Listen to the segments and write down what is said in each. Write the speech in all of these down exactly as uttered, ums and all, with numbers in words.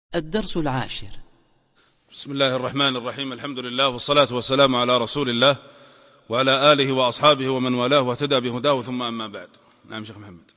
الدرس العاشر. بسم الله الرحمن الرحيم. الحمد لله والصلاة والسلام على رسول الله وعلى آله وأصحابه ومن والاه واهتدى بهداه، ثم أما بعد. نعم شيخ محمد.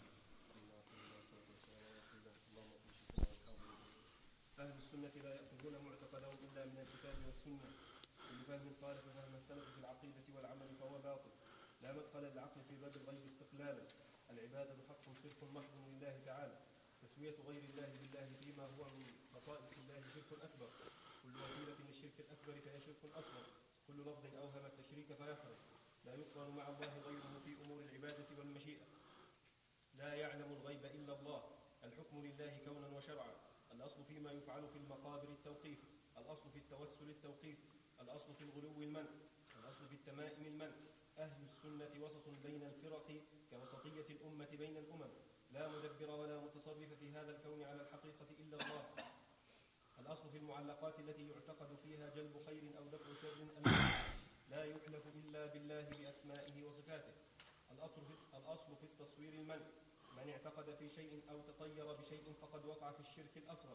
أهل السنة لا يأخذون معتقدهم إلا من الكتاب والسنة، كل فهم خالف فهم السلف في العقيدة والعمل فهو باطل، لا مدخل للعقل في باب الغيب استقلالا. العبادة حق صرف محض لله تعالى، تسوية غير الله بالله فيما هو من خصائص الله شرك أكبر، كل وسيلة للشرك الأكبر فهي شرك أصغر، كل لفظ أوهم التشريك فيحرم، لا يقرن مع الله غيره في أمور العبادة والمشيئة، لا يعلم الغيب إلا الله، الحكم لله كونا وشرعا، الأصل فيما يفعل في المقابر التوقيف، الأصل في التوسل التوقيف، الأصل في الغلو المنع، الأصل في التمائم المنع. أهل السنة وسط بين الفرق كوسطية الأمة بين الأمم، لا مدبر ولا متصرف في هذا الكون على الحقيقة إلا الله. الأصل في المعلقات التي يعتقد فيها جلب خير أو دفع شر لا يحلف إلا بالله بأسمائه وصفاته. الأصل في, الأصل في التصوير المنع، من اعتقد في شيء أو تطير بشيء فقد وقع في الشرك الأصغر.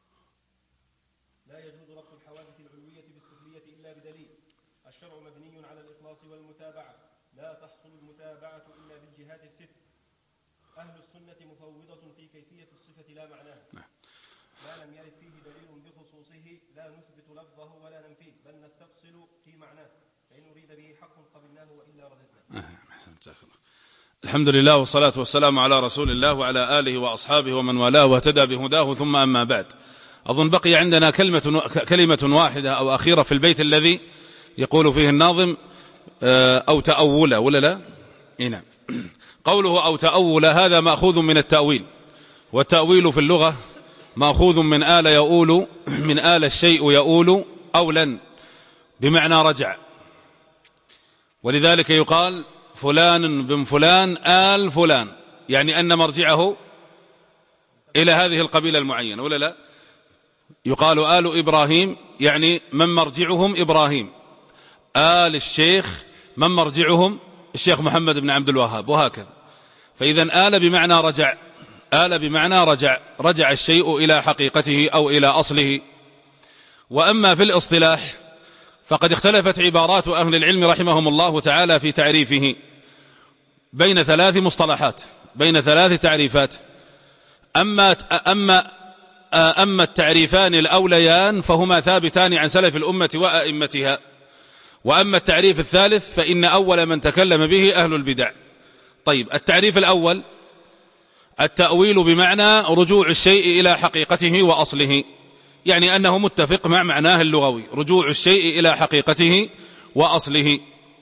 لا يجوز ربط الحوادث العلوية بالسفلية إلا بدليل. الشرع مبني على الإخلاص والمتابعة، لا تحصل المتابعة إلا بالجهات الست. أهل السنة مفوضة في كيفية الصفة لا معناها، ما لم يرد فيه دليل بخصوصه لا نثبت لفظه ولا ننفيه، بل نستفصل في معناه، فإن أريد به حق قبلناه وإلا رددناه. الحمد لله والصلاة والسلام على رسول الله وعلى آله وأصحابه ومن والاه واهتدى بهداه، ثم أما بعد. أظن بقي عندنا كلمة, كلمة واحدة أو أخيرة في البيت الذي يقول فيه الناظم أو تأول ولا لا؟ نعم. قوله أو تأول هذا مأخوذ من التأويل، والتأويل في اللغة مأخوذ من آل يؤول، من آل الشيء يؤول أولا بمعنى رجع، ولذلك يقال فلان بن فلان آل فلان، يعني أن مرجعه إلى هذه القبيلة المعينة ولا لا؟ يقال آل إبراهيم يعني من مرجعهم إبراهيم، آل الشيخ من مرجعهم الشيخ محمد بن عبد الوهاب، وهكذا. فإذا آل بمعنى رجع، آل بمعنى رجع، رجع الشيء إلى حقيقته أو إلى أصله. وأما في الاصطلاح فقد اختلفت عبارات أهل العلم رحمهم الله تعالى في تعريفه بين ثلاث مصطلحات، بين ثلاث تعريفات. أما, أما, أما التعريفان الأوليان فهما ثابتان عن سلف الأمة وأئمتها، وأما التعريف الثالث فإن أول من تكلم به أهل البدع. طيب، التعريف الأول التأويل بمعنى رجوع الشيء إلى حقيقته وأصله، يعني أنه متفق مع معناه اللغوي، رجوع الشيء إلى حقيقته وأصله.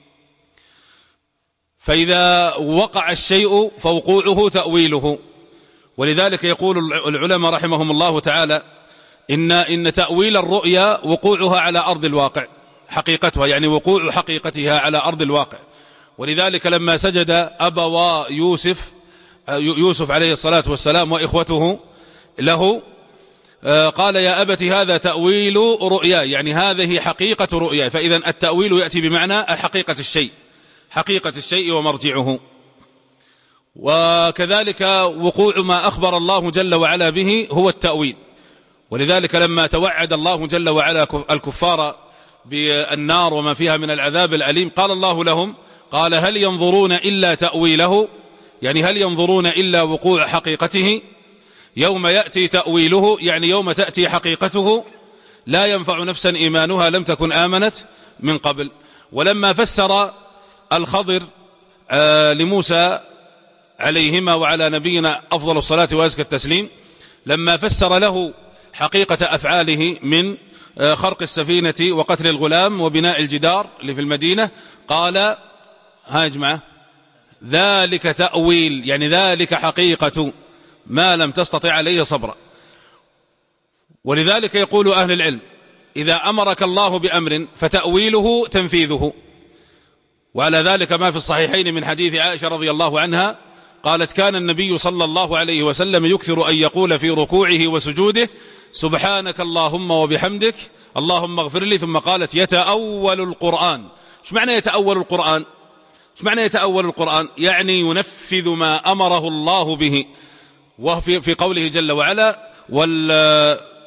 فإذا وقع الشيء فوقوعه تأويله، ولذلك يقول العلماء رحمهم الله تعالى إن, إن تأويل الرؤيا وقوعها على أرض الواقع، حقيقتها يعني وقوع حقيقتها على أرض الواقع. ولذلك لما سجد أبوا يوسف يوسف عليه الصلاة والسلام وإخوته له قال يا أبت هذا تأويل رؤياي، يعني هذه حقيقة رؤياي. فإذا التأويل يأتي بمعنى حقيقة الشيء، حقيقة الشيء ومرجعه. وكذلك وقوع ما أخبر الله جل وعلا به هو التأويل. ولذلك لما توعد الله جل وعلا الكفار بالنار وما فيها من العذاب الأليم قال الله لهم، قال هل ينظرون إلا تأويله، يعني هل ينظرون إلا وقوع حقيقته، يوم يأتي تأويله يعني يوم تأتي حقيقته لا ينفع نفسا إيمانها لم تكن آمنت من قبل. ولما فسر الخضر لموسى عليهما وعلى نبينا أفضل الصلاة وأزكى التسليم، لما فسر له حقيقة أفعاله من خرق السفينة وقتل الغلام وبناء الجدار اللي في المدينة قال ها يا جماعة ذلك تأويل، يعني ذلك حقيقة ما لم تستطع عليه صبرا. ولذلك يقول أهل العلم إذا أمرك الله بأمر فتأويله تنفيذه. وعلى ذلك ما في الصحيحين من حديث عائشة رضي الله عنها قالت كان النبي صلى الله عليه وسلم يكثر أن يقول في ركوعه وسجوده سبحانك اللهم وبحمدك اللهم اغفر لي، ثم قالت يتأول القرآن. ايش معنى يتأول القرآن؟ ايش معنى يتأول القرآن؟ يعني ينفذ ما أمره الله به. وفي في قوله جل وعلا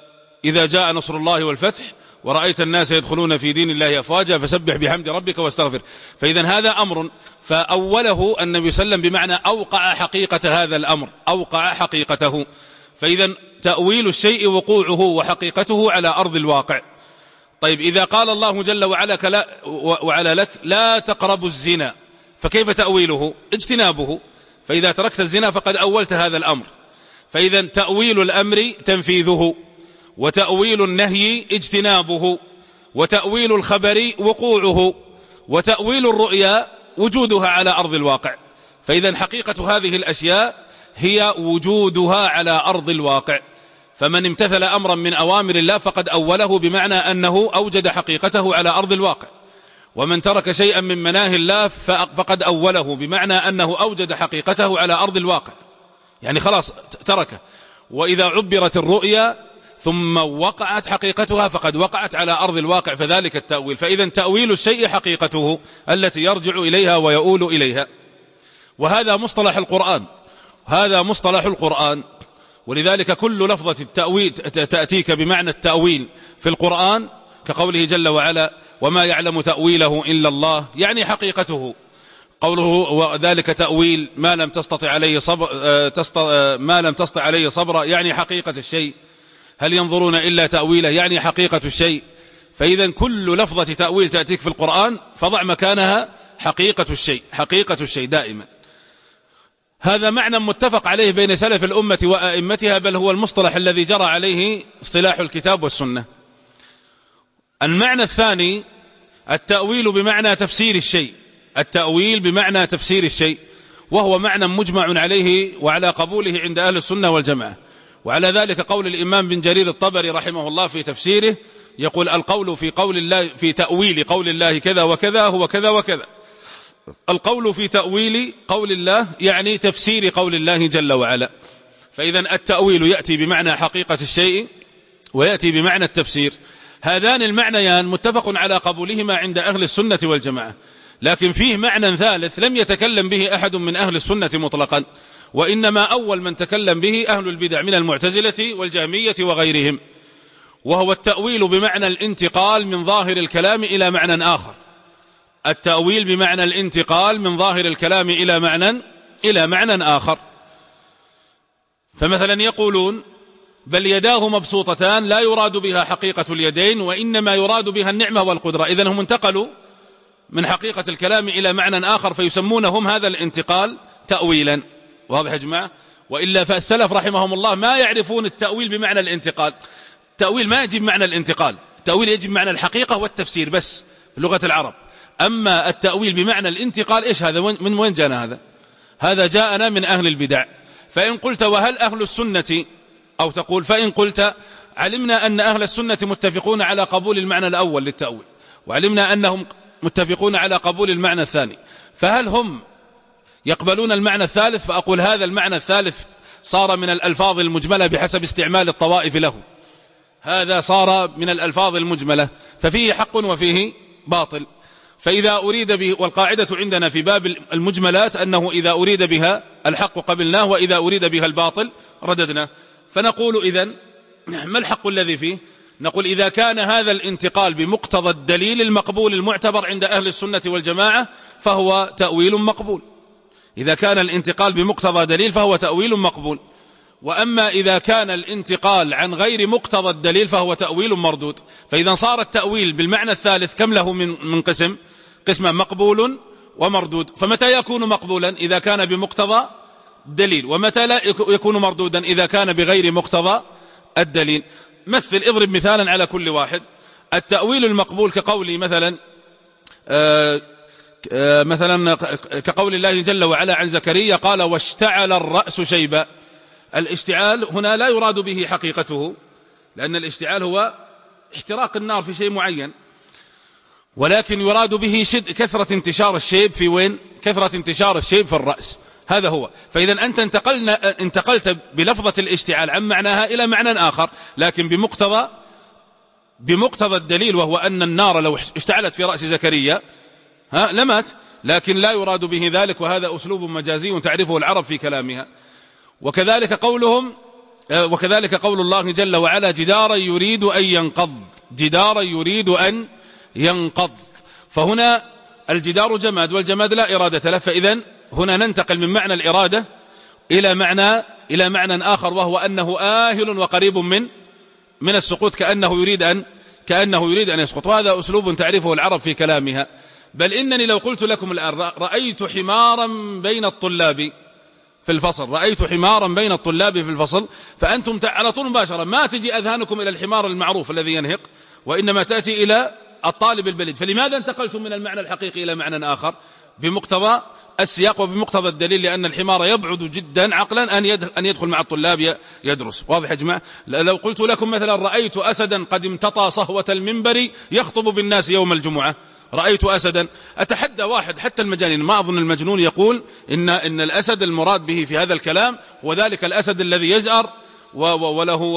إذا جاء نصر الله والفتح ورأيت الناس يدخلون في دين الله أفواجا فسبح بحمد ربك واستغفر. فإذا هذا أمر، فأوله النبي صلى الله عليه وسلم بمعنى أوقع حقيقة هذا الأمر، أوقع حقيقته. فإذا تأويل الشيء وقوعه وحقيقته على أرض الواقع. طيب إذا قال الله جل وعلا, وعلا لك لا تقربوا الزنا، فكيف تأويله؟ اجتنابه. فإذا تركت الزنا فقد أولت هذا الأمر. فإذا تأويل الأمر تنفيذه، وتأويل النهي اجتنابه، وتأويل الخبر وقوعه، وتأويل الرؤيا وجودها على أرض الواقع. فإذا حقيقة هذه الأشياء هي وجودها على أرض الواقع. فمن امتثل أمرا من أوامر الله فقد أوله بمعنى أنه أوجد حقيقته على أرض الواقع، ومن ترك شيئا من مناهي الله فقد أوله بمعنى أنه أوجد حقيقته على أرض الواقع، يعني خلاص تركه. وإذا عبرت الرؤيا ثم وقعت حقيقتها فقد وقعت على أرض الواقع، فذلك التأويل. فإذا تأويل الشيء حقيقته التي يرجع إليها ويؤول إليها. وهذا مصطلح القرآن، هذا مصطلح القرآن. ولذلك كل لفظة التأويل تأتيك بمعنى التأويل في القرآن، كقوله جل وعلا وما يعلم تأويله إلا الله، يعني حقيقته. قوله وذلك تأويل ما لم تستطع عليه صبر ما لم تستطع عليه صبرا، يعني حقيقة الشيء. هل ينظرون إلا تأويله، يعني حقيقة الشيء. فإذا كل لفظة تأويل تأتيك في القرآن فضع مكانها حقيقة الشيء، حقيقة الشيء دائما. هذا معنى متفق عليه بين سلف الأمة وأئمتها، بل هو المصطلح الذي جرى عليه اصطلاح الكتاب والسنة. المعنى الثاني التأويل بمعنى تفسير الشيء، التأويل بمعنى تفسير الشيء، وهو معنى مجمع عليه وعلى قبوله عند أهل السنة والجماعة. وعلى ذلك قول الإمام بن جرير الطبري رحمه الله في تفسيره، يقول القول في قول الله في تأويل قول الله كذا وكذا هو كذا وكذا. القول في تأويل قول الله يعني تفسير قول الله جل وعلا. فإذا التأويل يأتي بمعنى حقيقة الشيء ويأتي بمعنى التفسير. هذان المعنيان متفق على قبولهما عند أهل السنة والجماعة، لكن فيه معنى ثالث لم يتكلم به أحد من أهل السنة مطلقا، وإنما أول من تكلم به أهل البدع من المعتزلة والجهمية وغيرهم، وهو التأويل بمعنى الانتقال من ظاهر الكلام إلى معنى آخر. التأويل بمعنى الانتقال من ظاهر الكلام إلى معنى إلى معنى آخر. فمثلا يقولون بل يداه مبسوطتان لا يراد بها حقيقة اليدين وإنما يراد بها النعمة والقدرة. إذن هم انتقلوا من حقيقة الكلام إلى معنى آخر، فيسمونهم هذا الانتقال تأويلا. واضح يا جماعة؟ وإلا فالسلف رحمهم الله ما يعرفون التأويل بمعنى الانتقال. التأويل ما يجب معنى الانتقال، التأويل يجب معنى الحقيقة والتفسير بس في لغة العرب. أما التأويل بمعنى الانتقال إيش هذا؟ من وين جاءنا هذا؟ هذا جاءنا من أهل البدع. فإن قلت وهل أهل السنة، أو تقول فإن قلت علمنا أن أهل السنة متفقون على قبول المعنى الأول للتأويل، وعلمنا أنهم متفقون على قبول المعنى الثاني، فهل هم يقبلون المعنى الثالث؟ فأقول هذا المعنى الثالث صار من الألفاظ المجملة بحسب استعمال الطوائف له، هذا صار من الألفاظ المجملة، ففيه حق وفيه باطل. فإذا أريد به، والقاعدة عندنا في باب المجملات أنه إذا أريد بها الحق قبلناه وإذا أريد بها الباطل رددناه. فنقول إذن ما الحق الذي فيه؟ نقول إذا كان هذا الانتقال بمقتضى الدليل المقبول المعتبر عند أهل السنة والجماعة فهو تأويل مقبول. إذا كان الانتقال بمقتضى دليل فهو تأويل مقبول. وأما إذا كان الانتقال عن غير مقتضى الدليل فهو تأويل مردود. فإذا صار التأويل بالمعنى الثالث كم له من من قسم؟ قسم مقبول ومردود. فمتى يكون مقبولا؟ إذا كان بمقتضى الدليل. ومتى لا يكون مردودا؟ إذا كان بغير مقتضى الدليل. مثل، اضرب مثالا على كل واحد. التأويل المقبول كقولي مثلا آآ آآ مثلا كقول الله جل وعلا عن زكريا قال واشتعل الرأس شيبا. الاشتعال هنا لا يراد به حقيقته، لأن الاشتعال هو احتراق النار في شيء معين، ولكن يراد به شد كثرة انتشار الشيب في وين؟ كثرة انتشار الشيب في الرأس، هذا هو. فإذا أنت انتقلنا انتقلت بلفظة الاشتعال عن معناها إلى معنى آخر، لكن بمقتضى بمقتضى الدليل، وهو أن النار لو اشتعلت في رأس زكريا ها لمات، لكن لا يراد به ذلك، وهذا أسلوب مجازي تعرفه العرب في كلامها. وكذلك قولهم وكذلك قول الله جل وعلا جدارا يريد أن ينقض، جدارا يريد أن ينقض. فهنا الجدار جماد، والجماد لا إرادة له، فإذا هنا ننتقل من معنى الإرادة إلى معنى إلى معنى آخر، وهو أنه آهل وقريب من من السقوط، كأنه يريد أن كأنه يريد أن يسقط. وهذا أسلوب تعرفه العرب في كلامها. بل إنني لو قلت لكم الآن رأيت حمارا بين الطلاب في الفصل، رأيت حمارا بين الطلاب في الفصل، فأنتم على طول مباشرة ما تجي أذهانكم إلى الحمار المعروف الذي ينهق، وإنما تأتي إلى الطالب البليد. فلماذا انتقلتم من المعنى الحقيقي إلى معنى آخر؟ بمقتضى السياق وبمقتضى الدليل، لأن الحمار يبعد جدا عقلا أن يدخل مع الطلاب يدرس. واضح يا جماعة؟ لو قلت لكم مثلا رأيت أسدا قد امتطى صهوة المنبر يخطب بالناس يوم الجمعة، رأيت أسدا، أتحدى واحد حتى المجانين، ما أظن المجنون يقول إن, إن الأسد المراد به في هذا الكلام هو ذلك الأسد الذي يزأر وله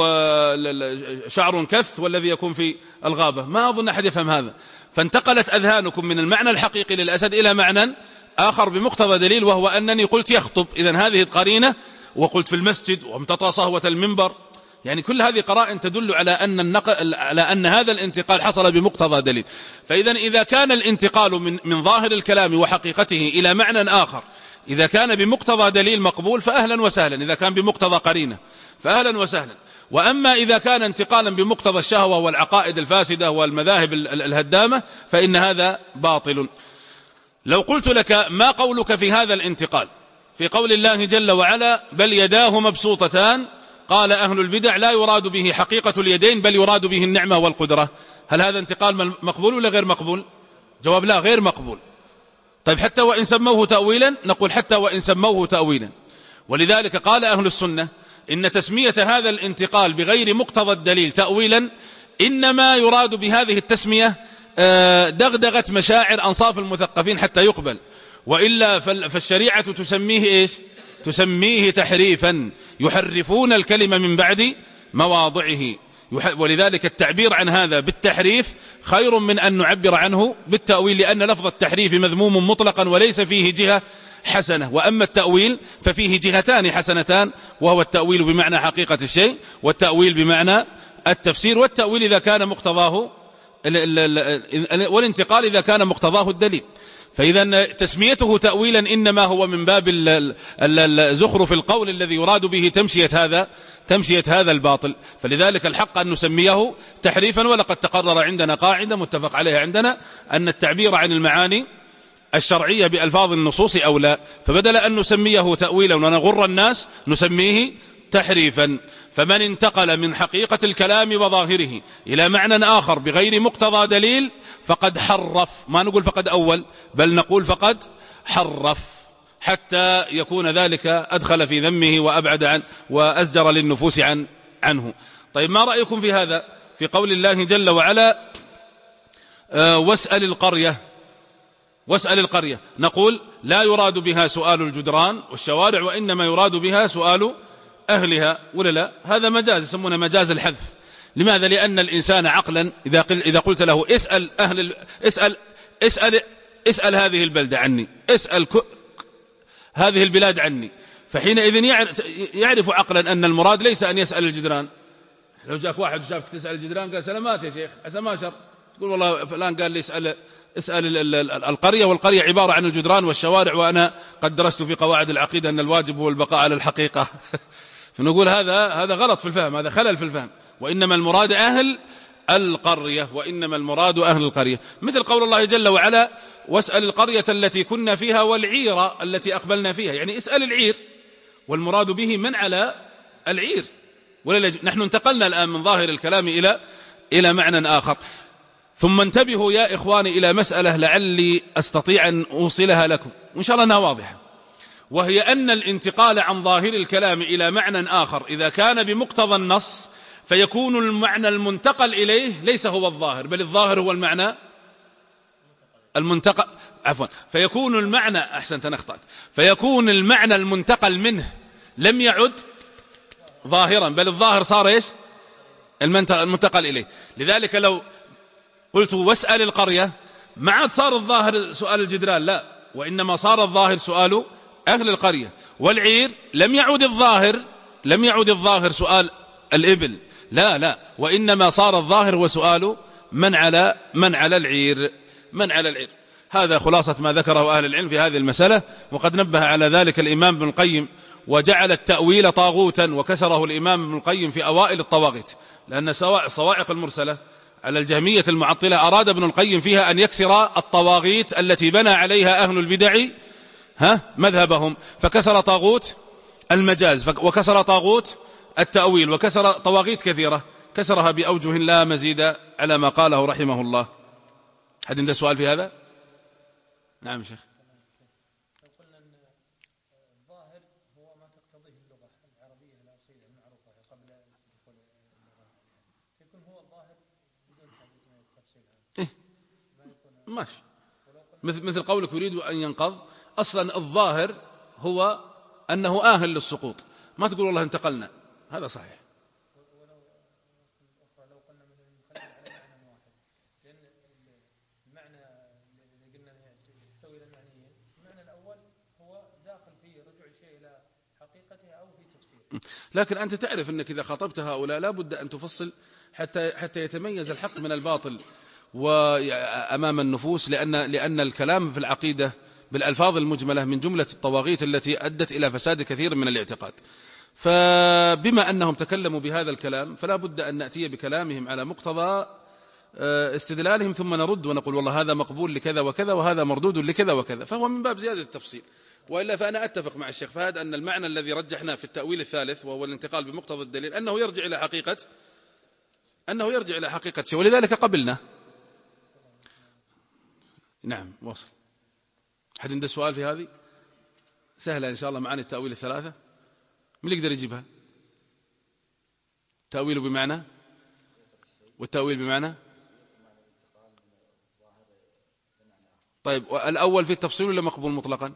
شعر كث والذي يكون في الغابة. ما أظن أحد يفهم هذا. فانتقلت أذهانكم من المعنى الحقيقي للأسد إلى معنى آخر بمقتضى دليل، وهو أنني قلت يخطب، إذن هذه القرينة، وقلت في المسجد وامتطى صهوة المنبر، يعني كل هذه قرائن تدل على أن النقل على أن هذا الانتقال حصل بمقتضى دليل. فإذا إذا كان الانتقال من من ظاهر الكلام وحقيقته إلى معنى آخر، إذا كان بمقتضى دليل مقبول فأهلا وسهلا، إذا كان بمقتضى قرينة فأهلا وسهلا. وأما إذا كان انتقالا بمقتضى الشهوة والعقائد الفاسدة والمذاهب الهدامة فإن هذا باطل. لو قلت لك ما قولك في هذا الانتقال في قول الله جل وعلا بل يداه مبسوطتان، قال أهل البدع لا يراد به حقيقة اليدين بل يراد به النعمة والقدرة، هل هذا انتقال مقبول ولا غير مقبول؟ جواب لا، غير مقبول. طيب حتى وإن سموه تأويلا، نقول حتى وإن سموه تأويلا. ولذلك قال أهل السنة إن تسمية هذا الانتقال بغير مقتضى الدليل تأويلا إنما يراد بهذه التسمية دغدغة مشاعر أنصاف المثقفين حتى يقبل، وإلا فالشريعة تسميه إيش؟ تسميه تحريفا، يحرفون الكلمة من بعد مواضعه. ولذلك التعبير عن هذا بالتحريف خير من أن نعبر عنه بالتأويل، لأن لفظ التحريف مذموم مطلقا وليس فيه جهة حسنة، وأما التأويل ففيه جهتان حسنتان، وهو التأويل بمعنى حقيقة الشيء، والتأويل بمعنى التفسير. والتأويل إذا كان مقتضاه والانتقال إذا كان مقتضاه الدليل. فإذا تسميته تأويلا إنما هو من باب زخرف القول الذي يراد به تمشية هذا تمشية هذا الباطل. فلذلك الحق أن نسميه تحريفا. ولقد تقرر عندنا قاعدة متفق عليها عندنا أن التعبير عن المعاني الشرعية بألفاظ النصوص أولى، فبدل أن نسميه تأويلا ونغر الناس نسميه تحريفا. فمن انتقل من حقيقة الكلام وظاهره إلى معنى آخر بغير مقتضى دليل فقد حرف، ما نقول فقد أول بل نقول فقد حرف، حتى يكون ذلك أدخل في ذمه وأبعد عن وأزجر للنفوس عن عنه. طيب ما رأيكم في هذا في قول الله جل وعلا آه واسأل القرية واسأل القرية؟ نقول لا يراد بها سؤال الجدران والشوارع، وإنما يراد بها سؤال أهلها، ولا لا؟ هذا مجاز يسمونه مجاز الحذف. لماذا؟ لأن الإنسان عقلا إذا قل إذا قلت له اسأل أهل ال... اسأل اسأل اسأل هذه البلدة عني، اسأل ك... هذه البلاد عني، فحينئذ يعرف عقلا أن المراد ليس أن يسأل الجدران. لو جاك واحد وشافك تسأل الجدران قال سلامات يا شيخ عسى ما شر، تقول والله فلان قال لي اسأل اسأل القرية، والقرية عبارة عن الجدران والشوارع، وأنا قد درست في قواعد العقيدة أن الواجب هو البقاء على الحقيقة. فنقول هذا هذا غلط في الفهم، هذا خلل في الفهم، وإنما المراد أهل القرية، وإنما المراد أهل القرية. مثل قول الله جل وعلا واسأل القرية التي كنا فيها والعيرة التي أقبلنا فيها، يعني اسأل العير، والمراد به من على العير. ولا نحن انتقلنا الآن من ظاهر الكلام إلى إلى معنى آخر. ثم انتبهوا يا إخواني إلى مسألة لعلي أستطيع أن أوصلها لكم وإن شاء الله أنها واضحة، وهي أن الانتقال عن ظاهر الكلام إلى معنى آخر إذا كان بمقتضى النص فيكون المعنى المنتقل إليه ليس هو الظاهر، بل الظاهر هو المعنى المنتقل عفوا فيكون المعنى أحسنت أنا أخطأت فيكون المعنى المنتقل منه لم يعد ظاهرا، بل الظاهر صار إيش؟ المنتقل إليه. لذلك لو قلت واسأل القرية ما عاد صار الظاهر سؤال الجدران، لا، وإنما صار الظاهر سؤال أهل القرية. والعير لم يعد الظاهر لم يعد الظاهر سؤال الإبل، لا لا، وإنما صار الظاهر هو سؤال من على من على العير من على العير. هذا خلاصة ما ذكره أهل العلم في هذه المسألة. وقد نبه على ذلك الإمام ابن القيم وجعل التأويل طاغوتا، وكسره الإمام ابن القيم في أوائل الطواغيت، لأن صواعق المرسلة على الجهمية المعطلة أراد ابن القيم فيها أن يكسر الطواغيت التي بنى عليها أهل البدع ها مذهبهم، فكسر طاغوت المجاز وكسر طاغوت التأويل وكسر طواغيت كثيرة، كسرها بأوجه لا مزيد على ما قاله رحمه الله. حد عنده سؤال في هذا؟ نعم شيخ. لو قلنا أن الظاهر هو ما تقتضيه اللغة العربية الأصيلة المعروفة قبل دخول اللغة، يكون هو الظاهر بدون حديث من التفصيل هذا. إيه ماشي، مثل مثل قولك يريد أن ينقض، أصلا الظاهر هو أنه آهل للسقوط، ما تقول والله انتقلنا، هذا صحيح. ولو أخرى لو قلنا من المخلل على معنى واحد، لأن المعنى اللي قلنا يستوي المعنيين، المعنى الأول هو داخل في رجوع الشيء إلى حقيقته أو في تفسيره. لكن أنت تعرف أنك إذا خاطبت هؤلاء لا بد أن تفصل حتى حتى يتميز الحق من الباطل وأمام النفوس، لأن لأن الكلام في العقيدة بالألفاظ المجملة من جملة الطواغيت التي أدت إلى فساد كثير من الاعتقاد. فبما أنهم تكلموا بهذا الكلام فلا بد أن نأتي بكلامهم على مقتضى استدلالهم، ثم نرد ونقول والله هذا مقبول لكذا وكذا وهذا مردود لكذا وكذا، فهو من باب زيادة التفصيل. وإلا فأنا أتفق مع الشيخ فهد أن المعنى الذي رجحنا في التأويل الثالث وهو الانتقال بمقتضى الدليل أنه يرجع إلى حقيقة أنه يرجع إلى حقيقة شيء، ولذلك قبلنا. نعم واصل. حد عنده سؤال في هذه؟ سهلة إن شاء الله معاني التأويل الثلاثة، من يقدر يجيبها؟ تأويل بمعنى والتأويل بمعنى. طيب الأول في التفصيل ولا مقبول مطلقا؟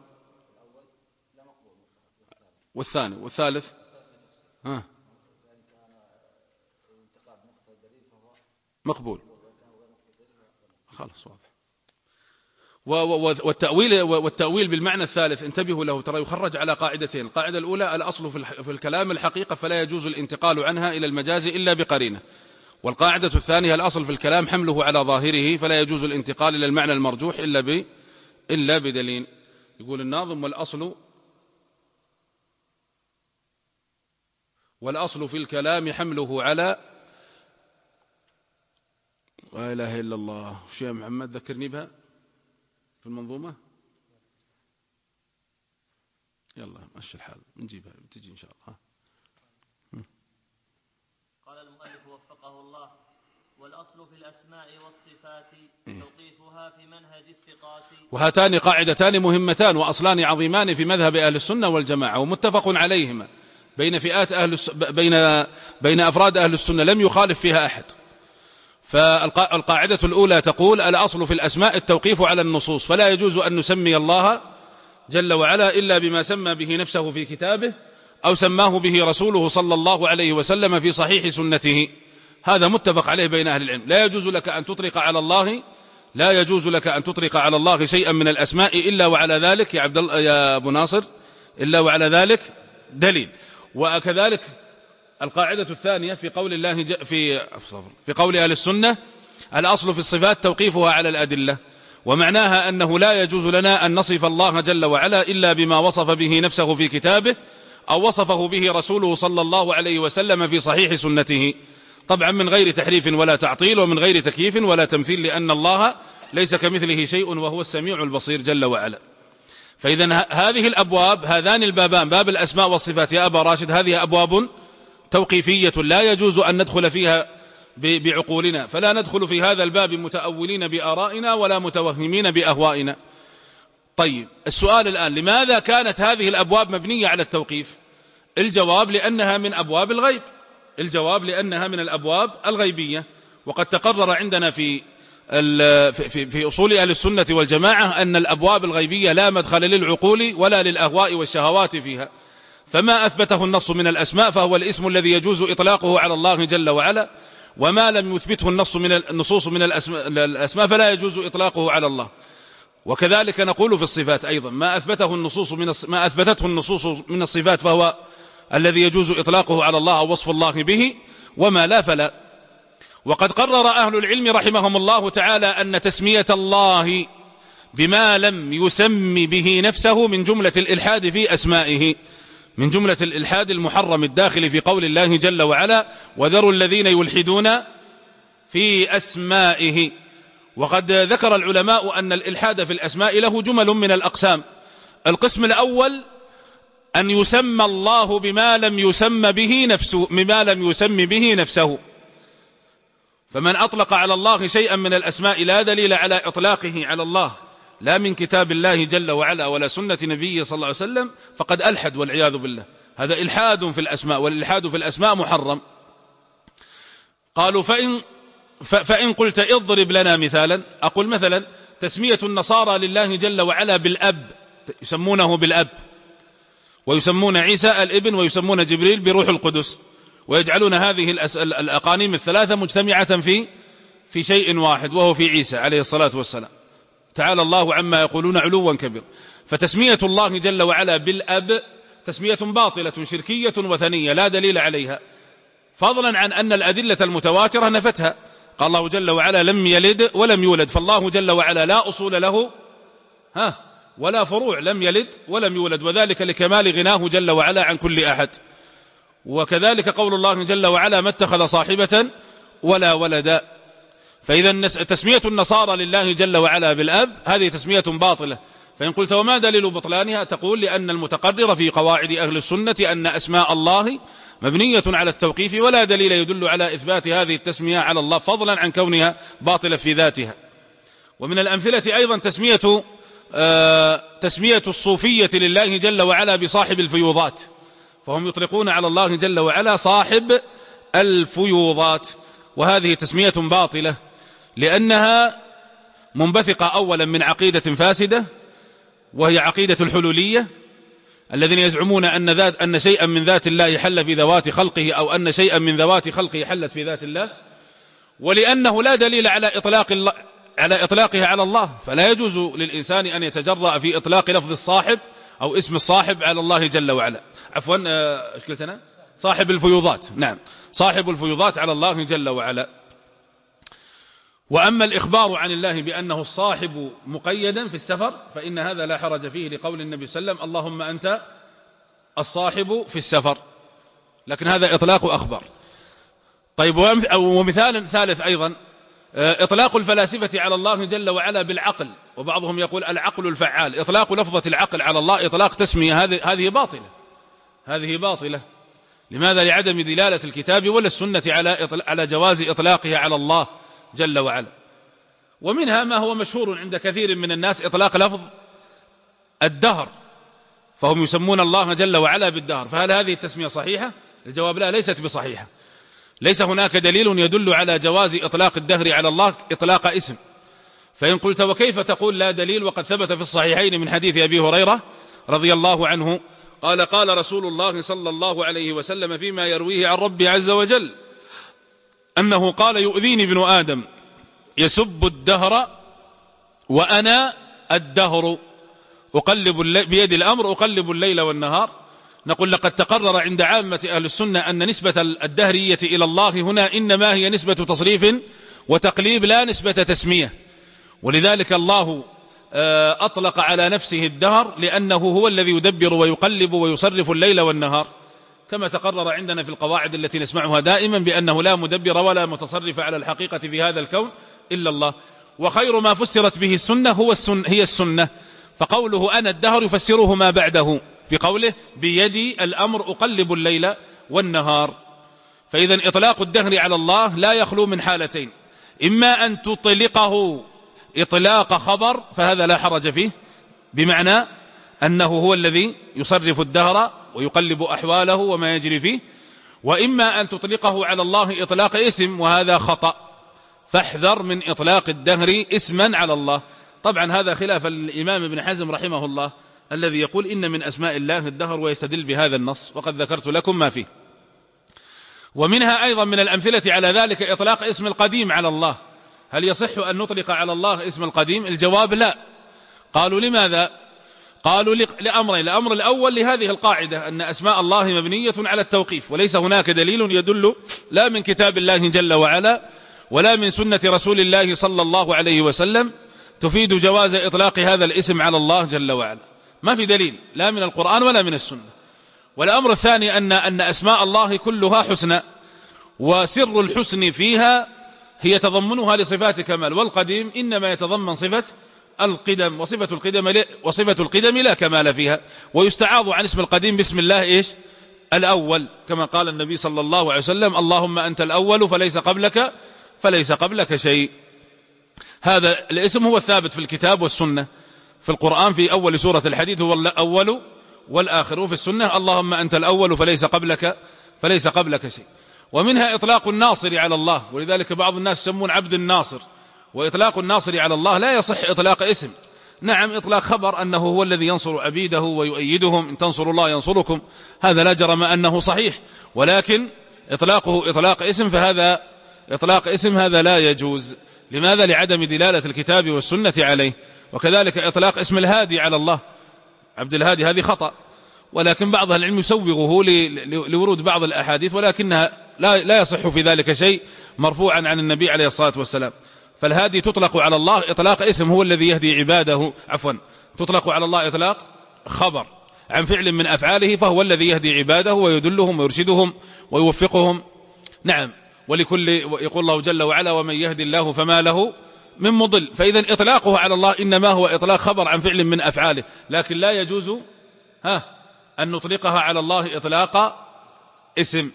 والثاني والثالث ها مقبول، خلاص واضح. والتأويل والتأويل بالمعنى الثالث انتبهوا له، ترى يخرج على قاعدتين. القاعدة الأولى الأصل في الكلام الحقيقة فلا يجوز الانتقال عنها إلى المجاز إلا بقرينة، والقاعدة الثانية الأصل في الكلام حمله على ظاهره فلا يجوز الانتقال إلى المعنى المرجوح إلا ب إلا بدليل. يقول الناظم والأصل والأصل في الكلام حمله على لا إله إلا الله. شيخ محمد ذكرني بها في المنظومة، يلا ماشي الحال نجيبها تجي إن شاء الله. قال المؤلف وفقه الله: والأصل في الأسماء والصفات توقيفها في منهج الثقات. وهاتان قاعدتان مهمتان وأصلان عظيمان في مذهب أهل السنة والجماعة، ومتفق عليهما بين فئات أهل الس... بين بين أفراد أهل السنة لم يخالف فيها أحد. فالقاعدة الأولى تقول: الأصل في الأسماء التوقيف على النصوص، فلا يجوز أن نسمي الله جل وعلا إلا بما سمى به نفسه في كتابه أو سماه به رسوله صلى الله عليه وسلم في صحيح سنته. هذا متفق عليه بين أهل العلم. لا يجوز لك أن تطلق على الله لا يجوز لك أن تطلق على الله شيئا من الأسماء إلا وعلى ذلك يا عبد الله يا أبو ناصر إلا وعلى ذلك دليل. وكذلك القاعدة الثانية في قول الله في في قول أهل السنة: الأصل في الصفات توقيفها على الأدلة، ومعناها أنه لا يجوز لنا أن نصف الله جل وعلا إلا بما وصف به نفسه في كتابه أو وصفه به رسوله صلى الله عليه وسلم في صحيح سنته، طبعا من غير تحريف ولا تعطيل ومن غير تكييف ولا تمثيل، لأن الله ليس كمثله شيء وهو السميع البصير جل وعلا. فإذا هذه الأبواب، هذان البابان، باب الأسماء والصفات يا أبا راشد، هذه أبواب توقيفية لا يجوز أن ندخل فيها بعقولنا، فلا ندخل في هذا الباب متأولين بآرائنا ولا متوهمين بأهوائنا. طيب السؤال الآن: لماذا كانت هذه الأبواب مبنية على التوقيف؟ الجواب: لأنها من أبواب الغيب. الجواب لأنها من الأبواب الغيبية. وقد تقرر عندنا في في في أصول أهل السنة والجماعة أن الأبواب الغيبية لا مدخل للعقول ولا للأهواء والشهوات فيها، فما أثبته النص من الأسماء فهو الاسم الذي يجوز إطلاقه على الله جل وعلا، وما لم يثبته النص من النصوص من الأسماء فلا يجوز إطلاقه على الله. وكذلك نقول في الصفات أيضا: ما أثبته النصوص من ما أثبتته النصوص من الصفات فهو الذي يجوز إطلاقه على الله أو وصف الله به، وما لا فلا. وقد قرر أهل العلم رحمهم الله تعالى أن تسمية الله بما لم يسم به نفسه من جملة الإلحاد في أسمائه، من جملة الإلحاد المحرم الداخل في قول الله جل وعلا: وذروا الذين يلحدون في أسمائه. وقد ذكر العلماء أن الإلحاد في الأسماء له جمل من الأقسام. القسم الأول أن يسمى الله بما لم يسم به نفسه، بما لم يسم به نفسه، فمن أطلق على الله شيئا من الأسماء لا دليل على إطلاقه على الله، لا من كتاب الله جل وعلا ولا سنة نبيه صلى الله عليه وسلم، فقد ألحد والعياذ بالله. هذا إلحاد في الأسماء، والإلحاد في الأسماء محرم. قالوا فإن, فإن قلت اضرب لنا مثالا، أقول مثلا تسمية النصارى لله جل وعلا بالأب، يسمونه بالأب، ويسمون عيسى الابن، ويسمون جبريل بروح القدس، ويجعلون هذه الأقانيم الثلاثة مجتمعة في في شيء واحد، وهو في عيسى عليه الصلاة والسلام. تعالى الله عما يقولون علوا كبير. فتسمية الله جل وعلا بالأب تسمية باطلة شركية وثنية لا دليل عليها، فضلا عن أن الأدلة المتواترة نفتها. قال الله جل وعلا: لم يلد ولم يولد، فالله جل وعلا لا أصول له ها ولا فروع، لم يلد ولم يولد، وذلك لكمال غناه جل وعلا عن كل أحد. وكذلك قول الله جل وعلا: ما اتخذ صاحبة ولا ولدا. فإذا تسمية النصارى لله جل وعلا بالأب هذه تسمية باطلة. فإن قلت وما دليل بطلانها؟ تقول: لأن المتقرر في قواعد أهل السنة أن أسماء الله مبنية على التوقيف، ولا دليل يدل على إثبات هذه التسمية على الله، فضلا عن كونها باطلة في ذاتها. ومن الأمثلة أيضا تسمية آه تسمية الصوفية لله جل وعلا بصاحب الفيوضات، فهم يطلقون على الله جل وعلا صاحب الفيوضات، وهذه تسمية باطلة، لأنها منبثقة أولا من عقيدة فاسدة، وهي عقيدة الحلولية، الذين يزعمون أن, ذات أن شيئا من ذات الله حل في ذوات خلقه، أو أن شيئا من ذوات خلقه حلت في ذات الله، ولأنه لا دليل على إطلاق الله على إطلاقها على الله، فلا يجوز للإنسان أن يتجرأ في إطلاق لفظ الصاحب أو اسم الصاحب على الله جل وعلا. عفوا أشكلتنا صاحب الفيوضات، نعم، صاحب الفيوضات على الله جل وعلا. وأما الإخبار عن الله بأنه الصاحب مقيدا في السفر فإن هذا لا حرج فيه، لقول النبي صلى الله عليه وسلم: اللهم أنت الصاحب في السفر، لكن هذا إطلاق أخبار. طيب، ومثال ثالث أيضا إطلاق الفلاسفة على الله جل وعلا بالعقل، وبعضهم يقول العقل الفعال. إطلاق لفظة العقل على الله إطلاق تسمية، هذه هذه باطلة، هذه باطلة. لماذا؟ لعدم دلالة الكتاب ولا السنة على على جواز إطلاقها على الله جل وعلا. ومنها ما هو مشهور عند كثير من الناس إطلاق لفظ الدهر، فهم يسمون الله جل وعلا بالدهر، فهل هذه التسمية صحيحة؟ الجواب لا، ليست بصحيحة. ليس هناك دليل يدل على جواز إطلاق الدهر على الله إطلاق اسم. فإن قلت وكيف تقول لا دليل وقد ثبت في الصحيحين من حديث أبي هريرة رضي الله عنه قال: قال رسول الله صلى الله عليه وسلم فيما يرويه عن ربي عز وجل أنه قال: يؤذيني ابن آدم يسب الدهر وأنا الدهر أقلب بيد الأمر أقلب الليل والنهار. نقول: لقد تقرر عند عامة أهل السنة أن نسبة الدهرية إلى الله هنا إنما هي نسبة تصريف وتقليب، لا نسبة تسمية. ولذلك الله أطلق على نفسه الدهر لأنه هو الذي يدبر ويقلب ويصرف الليل والنهار، كما تقرر عندنا في القواعد التي نسمعها دائما بأنه لا مدبر ولا متصرف على الحقيقة في هذا الكون إلا الله. وخير ما فسرت به السنة هو السنة هي السنة، فقوله أنا الدهر يفسره ما بعده في قوله بيدي الأمر أقلب الليل والنهار. فإذا إطلاق الدهر على الله لا يخلو من حالتين: إما أن تطلقه إطلاق خبر فهذا لا حرج فيه، بمعنى أنه هو الذي يصرف الدهر ويقلب أحواله وما يجري فيه، وإما أن تطلقه على الله إطلاق اسم، وهذا خطأ، فاحذر من إطلاق الدهر اسما على الله. طبعا هذا خلاف الإمام ابن حزم رحمه الله الذي يقول إن من أسماء الله الدهر، ويستدل بهذا النص، وقد ذكرت لكم ما فيه. ومنها أيضا من الأمثلة على ذلك إطلاق اسم القديم على الله. هل يصح أن نطلق على الله اسم القديم؟ الجواب لا. قالوا: لماذا؟ قالوا لأمرين: الأمر الأول لهذه القاعدة أن أسماء الله مبنية على التوقيف، وليس هناك دليل يدل لا من كتاب الله جل وعلا ولا من سنة رسول الله صلى الله عليه وسلم تفيد جواز إطلاق هذا الاسم على الله جل وعلا، ما في دليل لا من القرآن ولا من السنة. والأمر الثاني أن أن أسماء الله كلها حسنى، وسر الحسن فيها هي تضمنها لصفات كمال، والقديم إنما يتضمن صفة القدم، وصفة القدم وصفة القدم لا كمال فيها، ويستعاض عن اسم القديم باسم الله إيش؟ الأول، كما قال النبي صلى الله عليه وسلم: اللهم أنت الأول فليس قبلك فليس قبلك شيء. هذا الاسم هو الثابت في الكتاب والسنة. في القرآن في أول سورة الحديد هو الأول والآخر، وفي السنة اللهم أنت الأول فليس قبلك فليس قبلك شيء. ومنها إطلاق الناصر على الله، ولذلك بعض الناس يسمون عبد الناصر، وإطلاق الناصر على الله لا يصح إطلاق اسم. نعم إطلاق خبر أنه هو الذي ينصر عبيده ويؤيدهم، إن تنصروا الله ينصركم، هذا لا جرم أنه صحيح، ولكن إطلاقه إطلاق اسم فهذا إطلاق اسم هذا لا يجوز. لماذا؟ لعدم دلالة الكتاب والسنة عليه. وكذلك إطلاق اسم الهادي على الله، عبد الهادي، هذه خطأ، ولكن بعض العلم يسوغه لورود بعض الأحاديث، ولكنها لا, لا يصح في ذلك شيء مرفوعا عن النبي عليه الصلاة والسلام. فالهادي تطلق على الله إطلاق اسم، هو الذي يهدي عباده، عفوا تطلق على الله إطلاق خبر عن فعل من أفعاله، فهو الذي يهدي عباده ويدلهم ويرشدهم ويوفقهم. نعم، ولكل يقول الله جل وعلا: ومن يهدي الله فما له من مضل. فإذا إطلاقه على الله إنما هو إطلاق خبر عن فعل من أفعاله، لكن لا يجوز ها أن نطلقها على الله إطلاق اسم.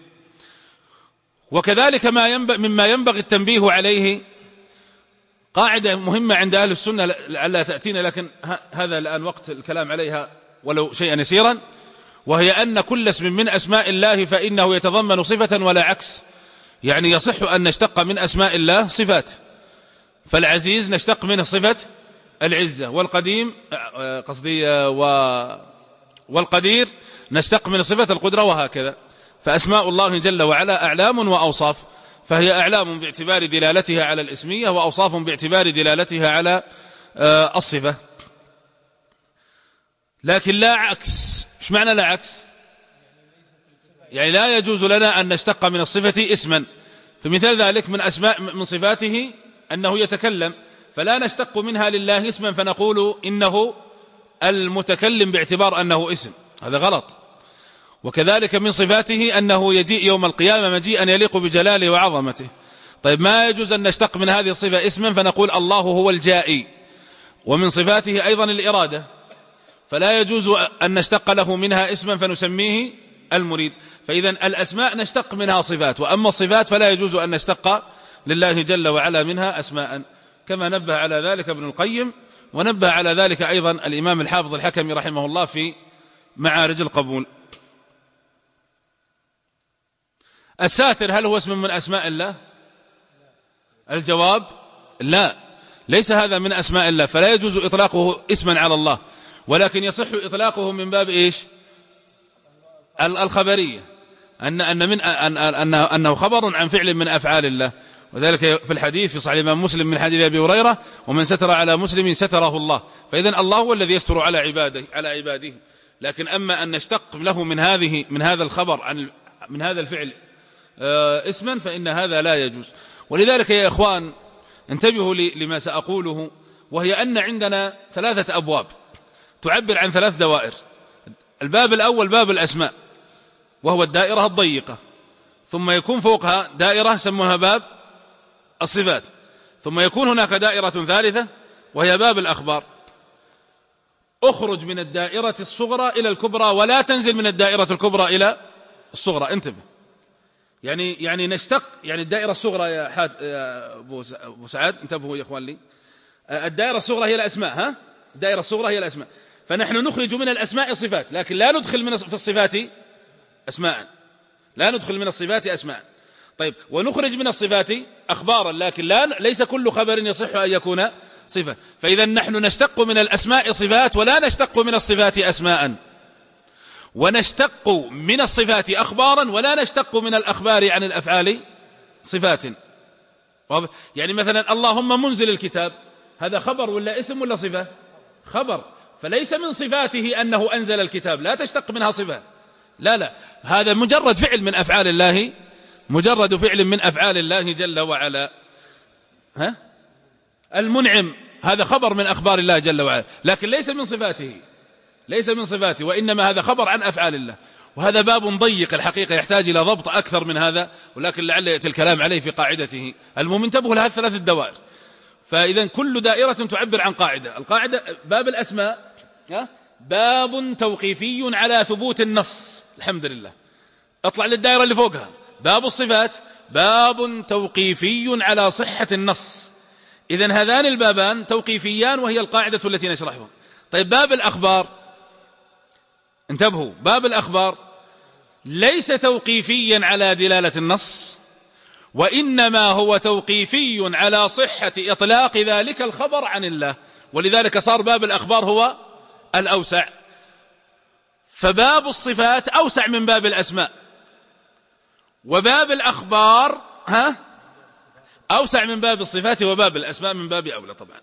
وكذلك ما ينبغي مما ينبغي التنبيه عليه قاعدة مهمة عند أهل السنة لعلها تأتينا، لكن هذا الآن وقت الكلام عليها ولو شيئا يسيرا، وهي أن كل اسم من أسماء الله فإنه يتضمن صفة ولا عكس. يعني يصح أن نشتق من أسماء الله صفات، فالعزيز نشتق منه صفة العزة، والقديم قصدي والقدير نشتق من صفة القدرة، وهكذا. فأسماء الله جل وعلا أعلام وأوصاف، فهي أعلام باعتبار دلالتها على الاسمية، وأوصاف باعتبار دلالتها على الصفة، لكن لا عكس. مش معنى لا عكس؟ يعني لا يجوز لنا أن نشتق من الصفة اسما. فمثال ذلك من أسماء من صفاته أنه يتكلم، فلا نشتق منها لله اسما فنقول إنه المتكلم باعتبار أنه اسم، هذا غلط. وكذلك من صفاته أنه يجيء يوم القيامة مجيئا يليق بجلاله وعظمته. طيب ما يجوز أن نشتق من هذه الصفة اسما فنقول الله هو الجائي. ومن صفاته أيضا الإرادة، فلا يجوز أن نشتق له منها اسما فنسميه المريد. فإذا الأسماء نشتق منها صفات، وأما الصفات فلا يجوز أن نشتق لله جل وعلا منها أسماء، كما نبه على ذلك ابن القيم، ونبه على ذلك أيضا الإمام الحافظ الحكمي رحمه الله في معارج القبول. الساتر هل هو اسم من أسماء الله؟ الجواب لا، ليس هذا من أسماء الله، فلا يجوز إطلاقه اسما على الله، ولكن يصح إطلاقه من باب إيش؟ الخبرية، أن أن من أن أنه أنه خبر عن فعل من أفعال الله. وذلك في الحديث في صحيح الإمام مسلم من حديث أبي هريرة: ومن ستر على مسلم ستره الله. فإذا الله هو الذي يستر على عباده على عباده، لكن أما أن نشتق له من هذه من هذا الخبر عن من هذا الفعل اسما فإن هذا لا يجوز. ولذلك يا إخوان انتبهوا لما سأقوله، وهي أن عندنا ثلاثة أبواب تعبر عن ثلاث دوائر. الباب الأول باب الأسماء، وهو الدائرة الضيقة، ثم يكون فوقها دائرة سموها باب الصفات، ثم يكون هناك دائرة ثالثة وهي باب الأخبار. اخرج من الدائرة الصغرى إلى الكبرى، ولا تنزل من الدائرة الكبرى إلى الصغرى. انتبه، يعني يعني نشتق يعني الدائرة الصغرى يا حاد يا أبو سعاد، انتبهوا يا إخوان لي، الدائرة الصغرى هي الأسماء، ها الدائرة الصغرى هي الأسماء، فنحن نخرج من الأسماء صفات، لكن لا ندخل من في الصفات أسماء، لا ندخل من الصفات أسماء. طيب، ونخرج من الصفات أخبارا، لكن لا ليس كل خبر يصح أن يكون صفة. فإذا نحن نشتق من الأسماء صفات، ولا نشتق من الصفات أسماء، ونشتق من الصفات أخبارا، ولا نشتق من الأخبار عن الأفعال صفات. يعني مثلا اللهم منزل الكتاب، هذا خبر ولا اسم ولا صفة؟ خبر. فليس من صفاته أنه أنزل الكتاب، لا تشتق منها صفة، لا لا، هذا مجرد فعل من أفعال الله، مجرد فعل من أفعال الله جل وعلا. ها؟ المنعم هذا خبر من أخبار الله جل وعلا، لكن ليس من صفاته، ليس من صفاته، وإنما هذا خبر عن أفعال الله. وهذا باب ضيق الحقيقة، يحتاج إلى ضبط أكثر من هذا، ولكن لعل يأتي الكلام عليه في قاعدته. المهم انتبهوا لها الثلاث الدوائر. فإذا كل دائرة تعبر عن قاعدة. القاعدة باب الأسماء باب توقيفي على ثبوت النص، الحمد لله. اطلع للدائرة اللي فوقها. باب الصفات باب توقيفي على صحة النص. إذن هذان البابان توقيفيان، وهي القاعدة التي نشرحها. طيب باب الأخبار، انتبهوا، باب الأخبار ليس توقيفيا على دلالة النص، وإنما هو توقيفي على صحة إطلاق ذلك الخبر عن الله، ولذلك صار باب الأخبار هو الأوسع. فباب الصفات أوسع من باب الأسماء، وباب الأخبار ها أوسع من باب الصفات، وباب الأسماء من باب أولى. طبعا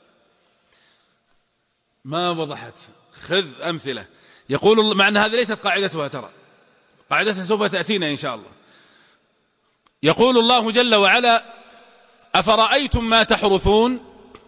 ما وضحت، خذ أمثلة. يقول مع أن هذه ليست قاعدتها، ترى قاعدتها سوف تأتينا إن شاء الله. يقول الله جل وعلا: أفرأيتم ما تحرثون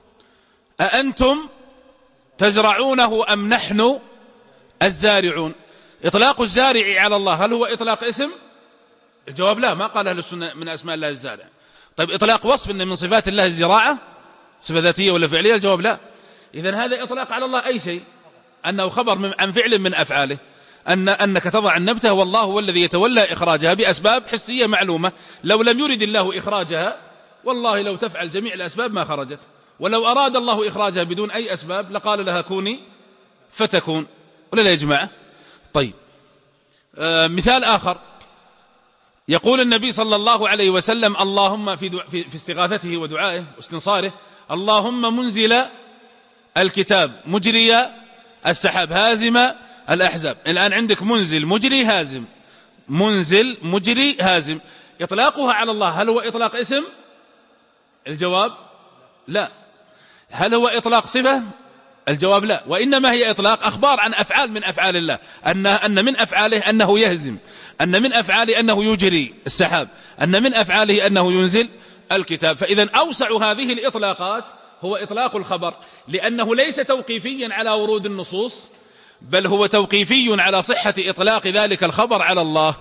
أأنتم تزرعونه أم نحن الزارعون. إطلاق الزارع على الله هل هو إطلاق اسم؟ الجواب لا، ما قال أهل السنة من أسماء الله الزارع. طيب إطلاق وصف إن من صفات الله الزراعة، صفة ذاتية ولا فعلية؟ الجواب لا. إذن هذا إطلاق على الله أي شيء، أنه خبر من عن فعل من أفعاله، أن أنك تضع النبتة والله هو الذي يتولى إخراجها بأسباب حسية معلومة. لو لم يرد الله إخراجها والله لو تفعل جميع الأسباب ما خرجت، ولو أراد الله إخراجها بدون أي أسباب لقال لها كوني فتكون، ولا لا يا جماعة؟ طيب آه مثال آخر، يقول النبي صلى الله عليه وسلم اللهم في, في, في استغاثته ودعائه واستنصاره: اللهم منزل الكتاب مجري السحاب هازم الأحزاب. الآن عندك منزل مجري هازم، منزل مجري هازم. إطلاقها على الله هل هو إطلاق اسم؟ الجواب لا. هل هو إطلاق صفة؟ الجواب لا، وإنما هي إطلاق أخبار عن أفعال من أفعال الله، أن أن من أفعاله أنه يهزم، أن من أفعاله أنه يجري السحاب، أن من أفعاله أنه ينزل الكتاب. فإذا أوسع هذه الإطلاقات هو إطلاق الخبر، لأنه ليس توقيفيا على ورود النصوص، بل هو توقيفي على صحة إطلاق ذلك الخبر على الله،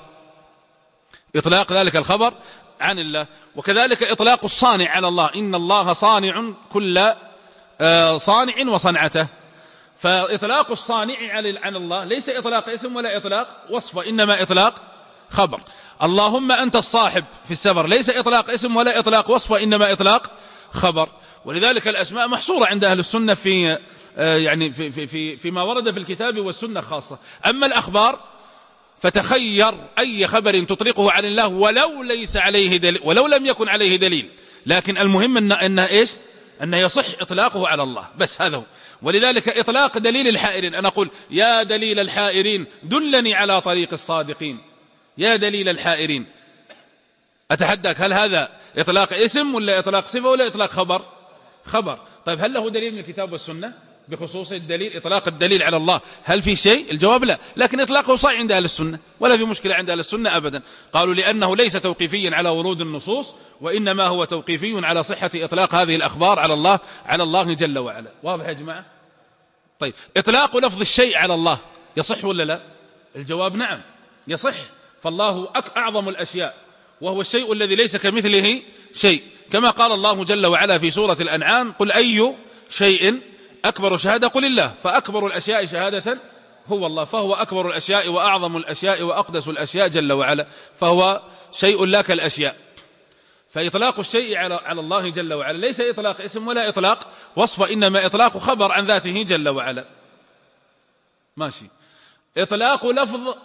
إطلاق ذلك الخبر عن الله. وكذلك إطلاق الصانع على الله، إن الله صانع كل صانع وصنعته. فإطلاق الصانع عن الله ليس إطلاق اسم ولا إطلاق وصف، إنما إطلاق خبر. اللهم أنت الصاحب في السفر ليس إطلاق اسم ولا إطلاق وصف، إنما إطلاق خبر. ولذلك الأسماء محصورة عند أهل السنة في يعني في في في فيما ورد في الكتاب والسنة خاصة. أما الأخبار فتخير أي خبر تطلقه عن الله ولو ليس عليه دليل، ولو لم يكن عليه دليل، لكن المهم أن أنه إيش؟ أنه يصح إطلاقه على الله، بس هذا هو. ولذلك إطلاق دليل الحائرين، أنا أقول يا دليل الحائرين دلني على طريق الصادقين، يا دليل الحائرين، أتحداك هل هذا إطلاق اسم ولا إطلاق صفة ولا إطلاق خبر؟ خبر. طيب هل له دليل من الكتاب والسنة بخصوص الدليل، إطلاق الدليل على الله هل في شيء؟ الجواب لا، لكن إطلاقه صحيح عند أهل السنة، ولا في مشكلة عند أهل السنة أبدا. قالوا لأنه ليس توقيفيا على ورود النصوص، وإنما هو توقيفي على صحة إطلاق هذه الأخبار على الله على الله جل وعلا. واضح يا جماعة؟ طيب إطلاق لفظ الشيء على الله يصح ولا لا؟ الجواب نعم يصح، فالله أعظم الأشياء، وهو الشيء الذي ليس كمثله شيء، كما قال الله جل وعلا في سورة الأنعام: قل أي شيء أكبر شهادة؟ قل الله. فأكبر الأشياء شهادة هو الله، فهو أكبر الأشياء وأعظم الأشياء وأقدس الأشياء جل وعلا، فهو شيء لا كالأشياء. فإطلاق الشيء على على الله جل وعلا ليس إطلاق اسم ولا إطلاق وصف، إنما إطلاق خبر عن ذاته جل وعلا. ماشي. إطلاق لفظ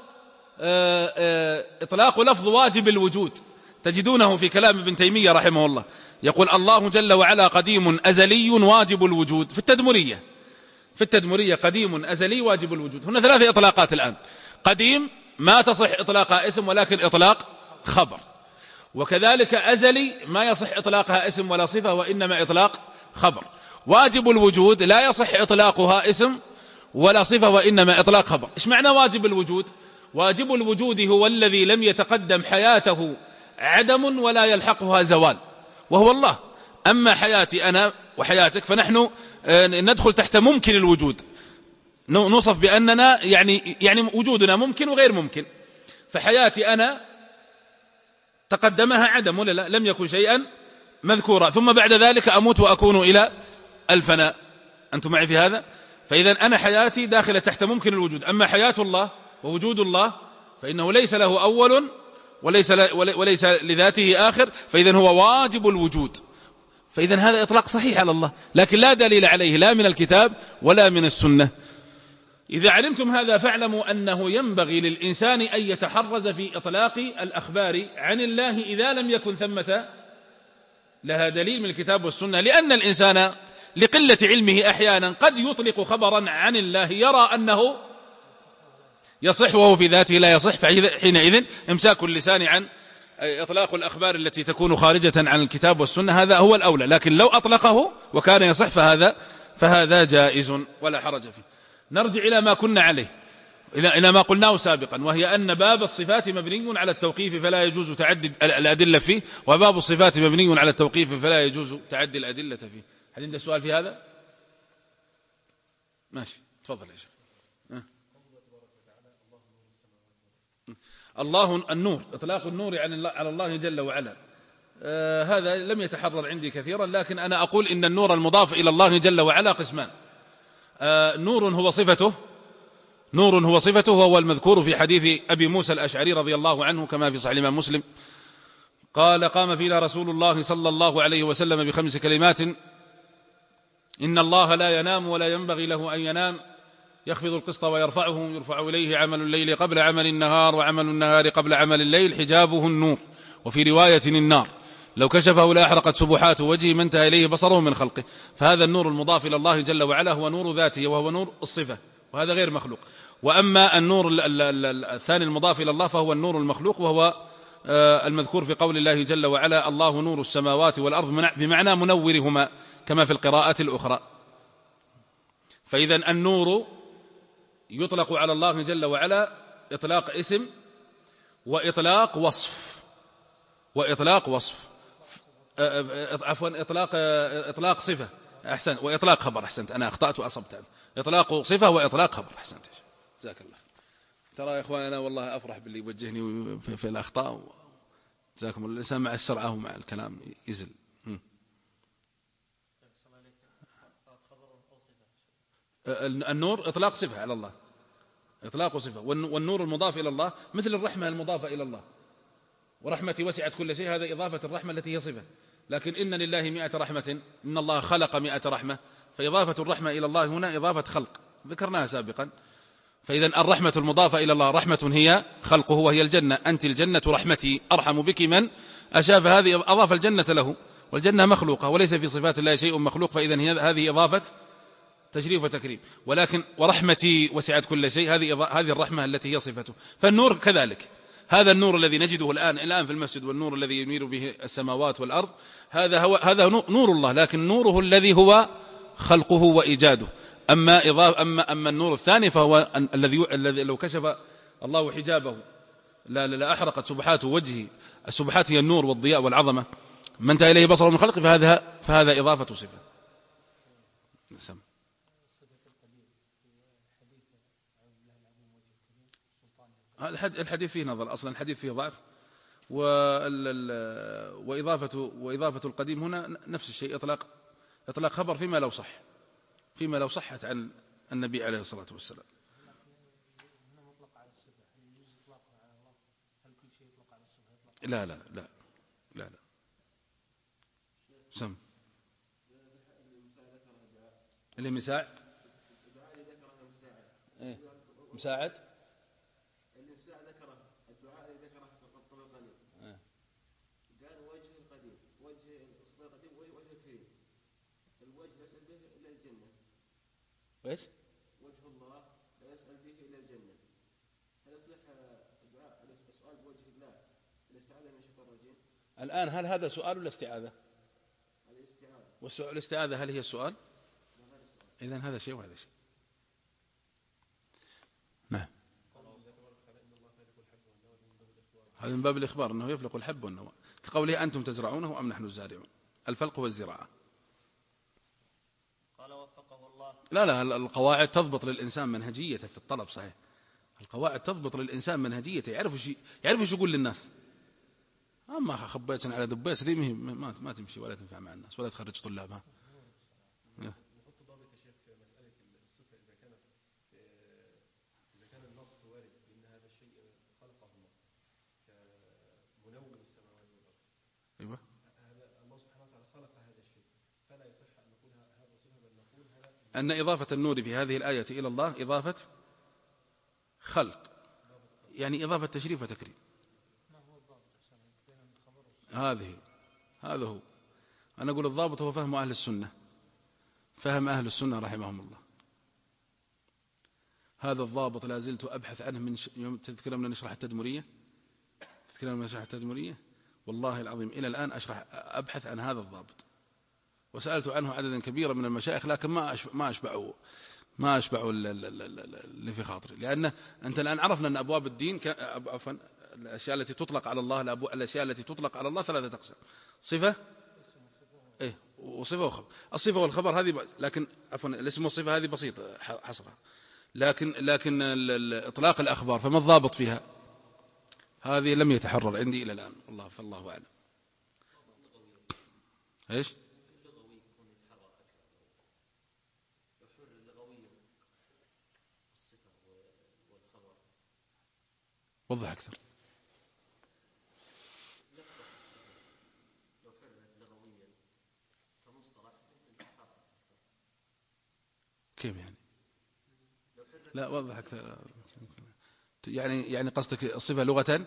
إطلاق لفظ واجب الوجود تجدونه في كلام ابن تيمية رحمه الله، يقول الله جل وعلا قديم أزلي واجب الوجود، في التدمرية في التدمرية قديم أزلي واجب الوجود. هنا ثلاثة إطلاقات الآن. قديم ما تصح إطلاقها اسم ولكن إطلاق خبر، وكذلك أزلي ما يصح إطلاقها اسم ولا صفة وإنما إطلاق خبر. واجب الوجود لا يصح إطلاقها اسم ولا صفة وإنما إطلاق خبر. إيش معنى واجب الوجود؟ واجب الوجود هو الذي لم يتقدم حياته عدم ولا يلحقها زوال، وهو الله. أما حياتي أنا وحياتك فنحن ندخل تحت ممكن الوجود، نوصف بأننا يعني يعني وجودنا ممكن وغير ممكن. فحياتي أنا تقدمها عدم ولا لا؟ لم يكن شيئا مذكورا، ثم بعد ذلك أموت وأكون إلى الفناء. أنتم معي في هذا؟ فإذا أنا حياتي داخلة تحت ممكن الوجود. أما حياة الله ووجود الله فإنه ليس له أول وليس, وليس لذاته آخر، فإذا هو واجب الوجود. فإذا هذا إطلاق صحيح على الله، لكن لا دليل عليه لا من الكتاب ولا من السنة. إذا علمتم هذا فاعلموا أنه ينبغي للإنسان أن يتحرز في إطلاق الأخبار عن الله إذا لم يكن ثمة لها دليل من الكتاب والسنة، لأن الإنسان لقلة علمه أحيانا قد يطلق خبرا عن الله يرى أنه يصح وهو في ذاته لا يصح، فحينئذ امساك اللسان عن إطلاق الأخبار التي تكون خارجة عن الكتاب والسنة هذا هو الأولى. لكن لو أطلقه وكان يصح فهذا فهذا جائز ولا حرج فيه. نرجع إلى ما كنا عليه، إلى ما قلناه سابقا، وهي أن باب الصفات مبني على التوقيف فلا يجوز تعدد الأدلة فيه، وباب الصفات مبني على التوقيف فلا يجوز تعدي الأدلة فيه. هل عندك سؤال في هذا؟ ماشي، تفضل يا شيخ. الله النور، إطلاق النور على الله جل وعلا، آه هذا لم يتحرر عندي كثيرا، لكن أنا أقول إن النور المضاف إلى الله جل وعلا قسمان. آه نور هو صفته نور هو صفته وهو المذكور في حديث أبي موسى الأشعري رضي الله عنه كما في صحيح الإمام مسلم قال: قام فينا رسول الله صلى الله عليه وسلم بخمس كلمات: إن الله لا ينام ولا ينبغي له أن ينام، يخفض القسط ويرفعه، يرفع إليه عمل الليل قبل عمل النهار، وعمل النهار قبل عمل الليل، حجابه النور. وفي رواية النار، لو كشفه لأحرقت سبحات وجهه ما انتهى إليه بصره من خلقه. فهذا النور المضاف إلى الله جل وعلا هو نور ذاته وهو نور الصفة، وهذا غير مخلوق. وأما النور الثاني المضاف إلى الله فهو النور المخلوق، وهو المذكور في قول الله جل وعلا: الله نور السماوات والأرض، بمعنى منورهما كما في القراءات الأخرى. فإذا النور يطلق على الله جل وعلا إطلاق اسم وإطلاق وصف وإطلاق وصف عفوا إطلاق إطلاق صفة أحسن وإطلاق خبر. أحسنت، أنا أخطأت وأصبت. إطلاق صفة وإطلاق خبر. أحسنت، جزاك الله. ترى يا إخوان أنا والله أفرح باللي يوجهني في, في الأخطاء. جزاكم الله. الإنسان مع السرعة ومع الكلام يزل. النور إطلاق صفة على الله، إطلاق صفة. والنور المضاف إلى الله مثل الرحمة المضافة إلى الله، ورحمتي وسعت كل شيء، هذا إضافة الرحمة التي هي صفة. لكن إن لله مئة رحمة، إن الله خلق مئة رحمة، فإضافة الرحمة إلى الله هنا إضافة خلق ذكرناها سابقا. فإذا الرحمة المضافة إلى الله رحمة هي خلقه وهي الجنة. أنت الجنة رحمتي أرحم بك من أشاء، فهذه أضاف الجنة له، والجنة مخلوقة وليس في صفات الله شيء مخلوق، فإذا هذه إضافة تشريف وتكريم. ولكن ورحمتي وسعت كل شيء، هذه هذه الرحمة التي هي صفته. فالنور كذلك، هذا النور الذي نجده الآن الآن في المسجد، والنور الذي ينير به السماوات والأرض، هذا هو هذا نور الله، لكن نوره الذي هو خلقه وإيجاده. أما إضافة أما أما النور الثاني فهو الذي الذي لو كشف الله حجابه لا لا أحرقت سبحات وجهه. السبحات هي النور والضياء والعظمة، من انتهى إليه بصره من خلقه، فهذا فهذا إضافة صفة. سم. الحديث فيه نظر، أصلا الحديث فيه ضعف، وإضافة وإضافة القديم هنا نفس الشيء، إطلاق إطلاق خبر فيما لو صح فيما لو صحت عن النبي عليه الصلاة والسلام. لا لا لا لا لا سم اللي مساعد إيه؟ مساعد اللي مساعد ذكره الدعاء اللي ذكره قبل قليل إيه؟ قال وجه القديم، وجه القديم وجه الكريم، الوجه لا يسأل به إلا الجنة. ايش؟ وجه الله لا يسأل به إلا الجنة. هل يصح الدعاء السؤال بوجه الله الاستعاذة من الشيطان الرجيم؟ الآن هل هذا سؤال ولا استعاذة؟ الاستعاذة. والسؤال الاستعاذة هل هي السؤال؟ إذن هذا شيء وهذا شيء. هذا من باب الإخبار أنه يفلق الحب والنوى، كقوله أنتم تزرعونه أم نحن الزارعون، الفلق والزراعة. قال وفقه الله. لا لا القواعد تضبط للإنسان منهجيته في الطلب، صحيح القواعد تضبط للإنسان منهجيته، يعرف شيء يعرف ايش يقول للناس. أما خبيت على دبيس ذي ما ما تمشي ولا تنفع مع الناس ولا تخرج طلابها. أيوة. الله سبحانه وتعالى خلق هذا الشيء فلا يصح أن نقول هذا صفة، بل نقول هذا أن إضافة النور في هذه الآية إلى الله إضافة خلق، يعني إضافة تشريف وتكريم. هذه هذا هو. أنا أقول الضابط هو فهم أهل السنة، فهم أهل السنة رحمهم الله. هذا الضابط لا زلت أبحث عنه من ش... يوم تذكرنا نشرح التدمرية، تذكرنا من نشرح التدمرية والله العظيم إلى الآن أشرح أبحث عن هذا الضابط، وسألت عنه عددا كبيرا من المشايخ لكن ما ما أشبعوا ما أشبعوا اللي في خاطري، لأن أنت الآن عرفنا أن أبواب الدين عفوا الأشياء التي تطلق على الله الأشياء التي تطلق على الله ثلاثة أقسام: صفة إيه وصفة وخبر. الصفة والخبر هذه، لكن عفوا الاسم والصفة هذه بسيطة حصرها، لكن لكن إطلاق الأخبار فما الضابط فيها؟ هذه لم يتحرر عندي إلى الآن، الله فالله أعلم. إيش؟ وضح أكثر. كيف يعني؟ لا وضح أكثر. يعني يعني قصدك الصفة لغة؟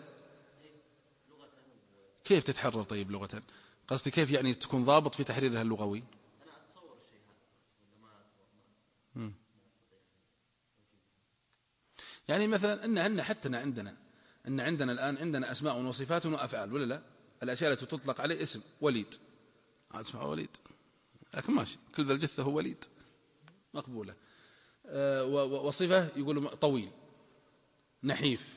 كيف تتحرر طيب لغة؟ قصدي كيف يعني تكون ضابط في تحريرها اللغوي؟ أنا أتصور الشيء هذا. يعني مثلا إن أن حتى عندنا إن عندنا الآن عندنا أسماء وصفات وأفعال ولا لا؟ الأشياء التي تطلق عليه اسم وليد، اسمه وليد، لكن ماشي كل ذا الجثة هو وليد مقبولة. أه وصفة يقول طويل نحيف.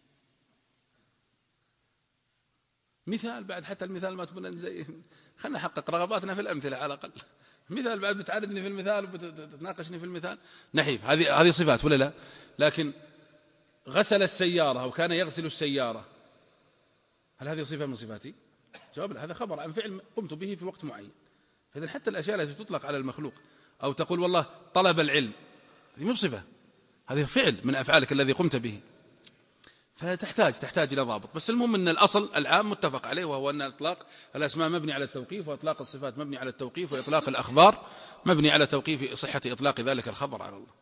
مثال بعد، حتى المثال ما تقول زي خلنا نحقق رغباتنا في الأمثلة على الأقل. مثال بعد بتعارضني في المثال وبتناقشني في المثال. نحيف هذه هذه صفات ولا لا؟ لكن غسل السيارة أو كان يغسل السيارة، هل هذه صفة من صفاتي؟ جواب لا، هذا خبر عن فعل قمت به في وقت معين. فإذا حتى الأشياء التي تطلق على المخلوق، أو تقول والله طلب العلم، هذه مو بصفة، هذه فعل من أفعالك الذي قمت به، فتحتاج تحتاج إلى ضابط. بس المهم أن الأصل العام متفق عليه، وهو أن إطلاق الأسماء مبني على التوقيف، وإطلاق الصفات مبني على التوقيف، وإطلاق الأخبار مبني على توقيف صحة إطلاق ذلك الخبر على الله.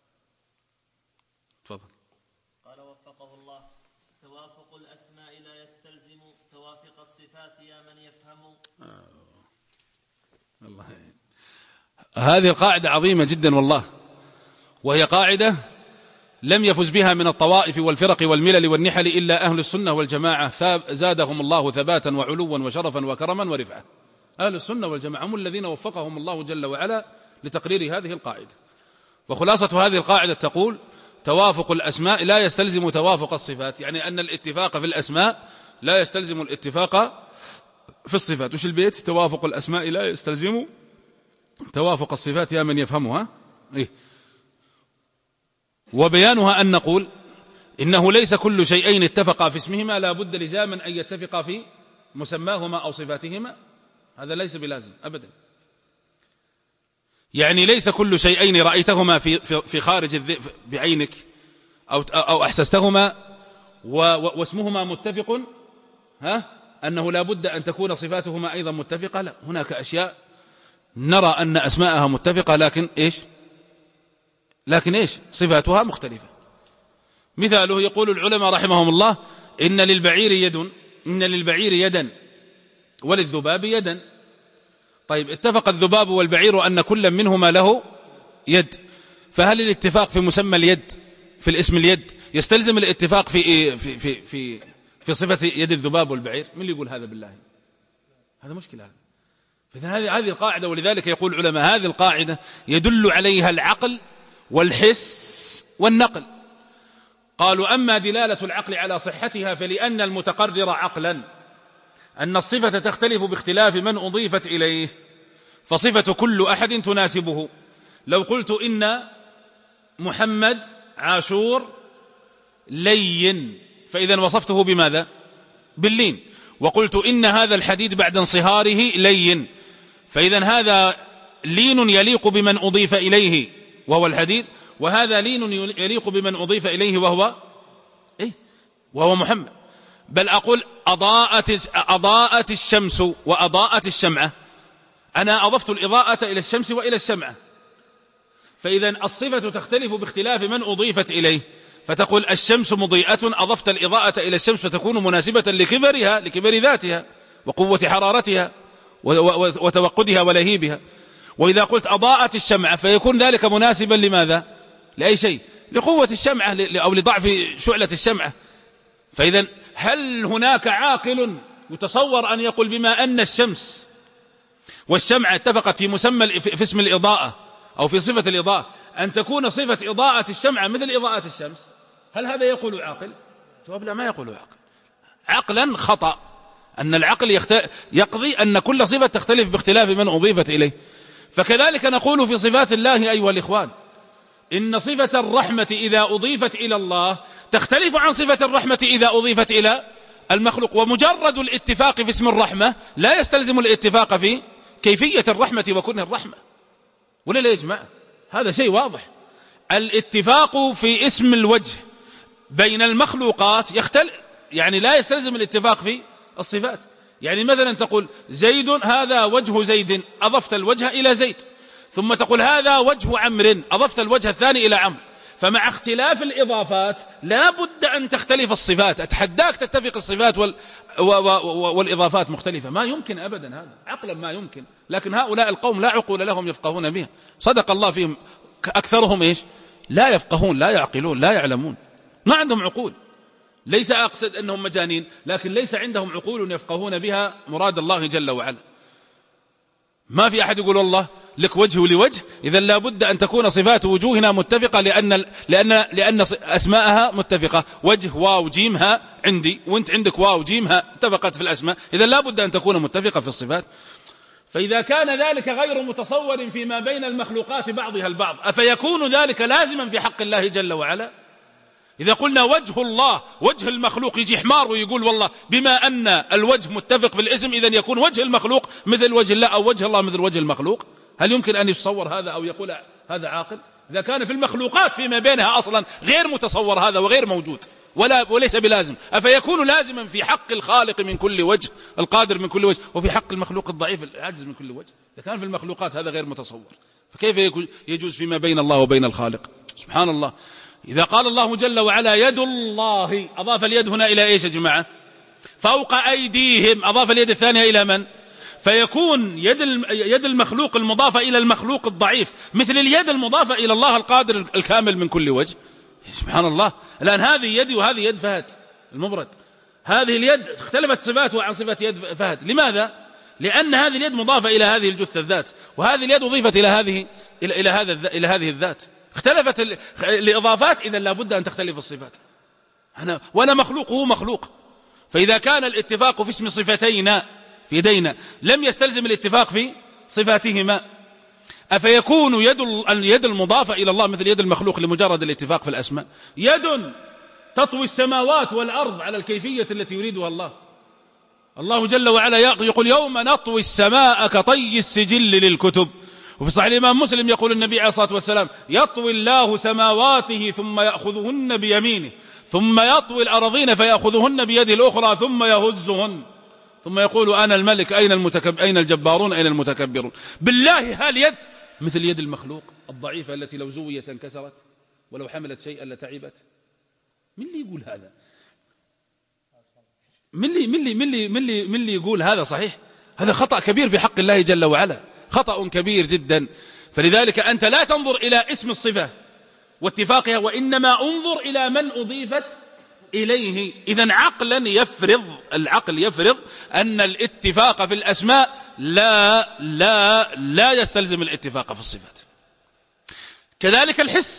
تفضل. قال وفقه الله: توافق الأسماء لا يستلزم توافق الصفات يا من يفهم. آه. الله يعني. هذه القاعدة عظيمة جدا والله، وهي قاعدة لم يفز بها من الطوائف والفرق والملل والنحل إلا أهل السنة والجماعة، زادهم الله ثباتا وعلوا وشرفا وكرما ورفعة. أهل السنة والجماعة هم الذين وفقهم الله جل وعلا لتقرير هذه القاعدة. وخلاصة هذه القاعدة تقول: توافق الأسماء لا يستلزم توافق الصفات، يعني أن الاتفاق في الأسماء لا يستلزم الاتفاق في الصفات. وش البيت؟ توافق الأسماء لا يستلزم توافق الصفات يا من يفهمها. إيه؟ وبيانها أن نقول إنه ليس كل شيئين اتفقا في اسمهما لا بد لزاما أن يتفقا في مسماهما أو صفاتهما، هذا ليس بلازم أبدا. يعني ليس كل شيئين رأيتهما في في خارج الذئب بعينك أو أو أحسستهما واسمهما متفق، ها أنه لا بد أن تكون صفاتهما أيضا متفقة. لا، هناك أشياء نرى أن أسماءها متفقة لكن إيش لكن إيش صفاتها مختلفة. مثاله يقول العلماء رحمهم الله: إن للبعير يد إن للبعير يدا وللذباب يدا. طيب، اتفق الذباب والبعير أن كل منهما له يد، فهل الاتفاق في مسمى اليد في الاسم اليد يستلزم الاتفاق في في في في, في صفة يد الذباب والبعير؟ من اللي يقول هذا بالله؟ هذا مشكلة هذا. فإذا هذه هذه القاعدة، ولذلك يقول العلماء هذه القاعدة يدل عليها العقل والحس والنقل. قالوا أما دلالة العقل على صحتها فلأن المتقرر عقلا أن الصفة تختلف باختلاف من أضيفت إليه، فصفة كل أحد تناسبه. لو قلت إن محمد عاشور لين، فإذا وصفته بماذا؟ باللين. وقلت إن هذا الحديد بعد انصهاره لين، فإذا هذا لين يليق بمن أضيف إليه وهو الحديد، وهذا لين يليق بمن أضيف إليه وهو إيه؟ وهو محمد. بل أقول أضاءت, أضاءت الشمس وأضاءت الشمعة، أنا أضفت الإضاءة إلى الشمس وإلى الشمعة، فإذا الصفة تختلف باختلاف من أضيفت إليه، فتقول الشمس مضيئة، أضفت الإضاءة إلى الشمس فتكون مناسبة لكبرها، لكبر ذاتها وقوة حرارتها وتوقدها ولهيبها. وإذا قلت أضاءت الشمعة فيكون ذلك مناسبا لماذا؟ لأي شيء؟ لقوة الشمعة أو لضعف شعلة الشمعة. فإذا هل هناك عاقل يتصور أن يقول بما أن الشمس والشمعة اتفقت في مسمى في اسم الإضاءة أو في صفة الإضاءة أن تكون صفة إضاءة الشمعة مثل إضاءة الشمس؟ هل هذا يقول عاقل؟ جواب لا، ما يقول عاقل. عقلا خطأ، أن العقل يخت... يقضي أن كل صفة تختلف باختلاف من أضيفت إليه. فكذلك نقول في صفات الله أيها الإخوان، إن صفة الرحمة إذا أضيفت إلى الله تختلف عن صفة الرحمة إذا أضيفت إلى المخلوق، ومجرد الاتفاق في اسم الرحمة لا يستلزم الاتفاق في كيفية الرحمة وكنه الرحمة، ولا لا يجمع؟ هذا شيء واضح. الاتفاق في اسم الوجه بين المخلوقات يختلف، يعني لا يستلزم الاتفاق في الصفات. يعني مثلا تقول زيد، هذا وجه زيد، أضفت الوجه إلى زيد، ثم تقول هذا وجه عمرو، أضفت الوجه الثاني إلى عمرو. فمع اختلاف الإضافات لا بد أن تختلف الصفات. أتحداك تتفق الصفات وال... و... و... والإضافات مختلفة، ما يمكن أبدا، هذا عقلا ما يمكن. لكن هؤلاء القوم لا عقول لهم يفقهون بها، صدق الله فيهم، أكثرهم إيش؟ لا يفقهون، لا يعقلون، لا يعلمون، ما عندهم عقول. ليس أقصد أنهم مجانين، لكن ليس عندهم عقول يفقهون بها مراد الله جل وعلا. ما في أحد يقول والله لك وجه ولوجه، إذا لا بد أن تكون صفات وجوهنا متفقة، لأن, لأن, لأن أسماءها متفقة. وجه واو جيمها عندي، وانت عندك واو جيمها اتفقت في الأسماء، إذا لا بد أن تكون متفقة في الصفات. فإذا كان ذلك غير متصور فيما بين المخلوقات بعضها البعض، أفيكون ذلك لازما في حق الله جل وعلا؟ إذا قلنا وجه الله وجه المخلوق، يجي حمار ويقول والله بما أن الوجه متفق في الاسم إذن يكون وجه المخلوق مثل وجه الله، أو وجه الله مثل وجه المخلوق. هل يمكن أن يتصور هذا أو يقول هذا عاقل؟ إذا كان في المخلوقات فيما بينها أصلا غير متصور هذا وغير موجود ولا وليس بلازم، أفيكون لازما في حق الخالق من كل وجه، القادر من كل وجه، وفي حق المخلوق الضعيف العاجز من كل وجه؟ إذا كان في المخلوقات هذا غير متصور، فكيف يجوز فيما بين الله وبين الخالق؟ سبحان الله. إذا قال الله جل وعلا يد الله، أضاف اليد هنا إلى إيش يا جماعة؟ فوق أيديهم، أضاف اليد الثانية إلى من؟ فيكون يد يد المخلوق المضافة إلى المخلوق الضعيف مثل اليد المضافة إلى الله القادر الكامل من كل وجه. سبحان الله. الآن هذه يدي وهذه يد فهد المبرد، هذه اليد اختلفت صفاتها عن صفة يد فهد. لماذا؟ لأن هذه اليد مضافة إلى هذه الجثة الذات، وهذه اليد أضيفت إلى هذه إلى إلى هذا إلى هذه الذات، اختلفت الإضافات، إذا لابد أن تختلف الصفات. أنا وأنا مخلوق وهو مخلوق. فإذا كان الاتفاق في اسم صفتينا في يدينا لم يستلزم الاتفاق في صفاتهما، أفيكون يد اليد المضافة إلى الله مثل يد المخلوق لمجرد الاتفاق في الأسماء؟ يد تطوي السماوات والأرض على الكيفية التي يريدها الله. الله جل وعلا يقول يوم نطوي السماء كطي السجل للكتب. وفي صحيح الإمام مسلم يقول النبي عليه الصلاة والسلام يطوي الله سماواته ثم يأخذهن بيمينه، ثم يطوي الأرضين فيأخذهن بيده الأخرى ثم يهزهن، ثم يقول أنا الملك أين المتكب أين الجبارون أين المتكبرون. بالله هل يد مثل يد المخلوق الضعيفة التي لو زويت انكسرت ولو حملت شيئا لتعبت؟ من اللي يقول هذا؟ من اللي من اللي من اللي من اللي من اللي يقول هذا؟ صحيح هذا خطأ كبير في حق الله جل وعلا، خطأ كبير جدا. فلذلك أنت لا تنظر إلى اسم الصفة واتفاقها، وإنما انظر إلى من أضيفت إليه. إذن عقلا يفرض العقل يفرض أن الاتفاق في الأسماء لا لا لا يستلزم الاتفاق في الصفات. كذلك الحس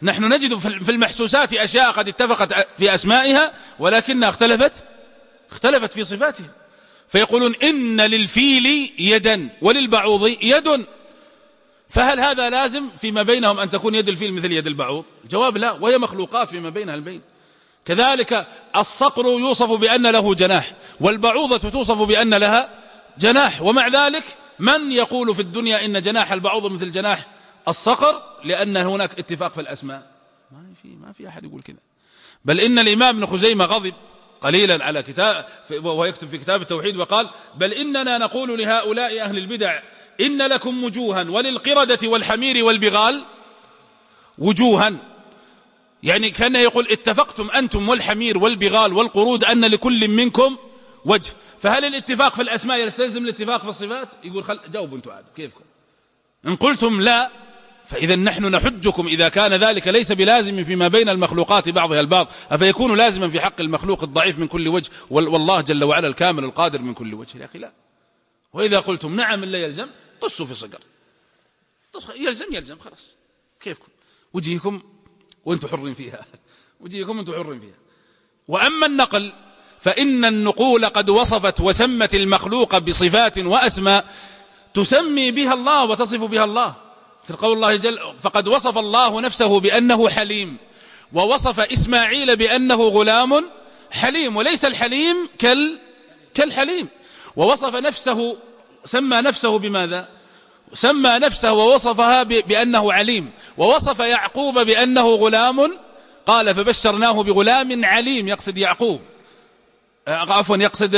نحن نجد في المحسوسات أشياء قد اتفقت في أسمائها ولكنها اختلفت اختلفت في صفاتها. فيقولون إن للفيل يدا وللبعوض يد، فهل هذا لازم فيما بينهم أن تكون يد الفيل مثل يد البعوض؟ الجواب لا، وهي مخلوقات فيما بينها البين. كذلك الصقر يوصف بأن له جناح، والبعوضة توصف بأن لها جناح، ومع ذلك من يقول في الدنيا إن جناح البعوض مثل جناح الصقر؟ لأن هناك اتفاق في الأسماء. ما في ما في أحد يقول كذا. بل إن الإمام ابن خزيمة غضب قليلا على كتاب وهو يكتب في كتاب التوحيد وقال: بل إننا نقول لهؤلاء أهل البدع إن لكم وجوها وللقردة والحمير والبغال وجوها، يعني كان يقول اتفقتم أنتم والحمير والبغال والقرود أن لكل منكم وجه، فهل الاتفاق في الأسماء يستلزم الاتفاق في الصفات؟ يقول خل... جاوبوا انتم عاد كيفكم. إن قلتم لا فإذا نحن نحجكم إذا كان ذلك ليس بلازم فيما بين المخلوقات بعضها البعض، أفيكون لازما في حق المخلوق الضعيف من كل وجه والله جل وعلا الكامل القادر من كل وجه؟ يا أخي لا. وإذا قلتم نعم لا يلزم طسوا في صقر، يلزم يلزم خلاص كيفكم، وجيكم وانتم حرين فيها، وجيكم وانتم حرين فيها. وأما النقل فإن النقول قد وصفت وسمت المخلوق بصفات وأسماء تسمي بها الله وتصف بها الله، مثل قول الله جل: فقد وصف الله نفسه بأنه حليم، ووصف إسماعيل بأنه غلام حليم، وليس الحليم كال كالحليم. ووصف نفسه، سمى نفسه بماذا؟ سمى نفسه ووصفها بأنه عليم. ووصف يعقوب بأنه غلام، قال: فبشرناه بغلام عليم، يقصد يعقوب، عفوا يقصد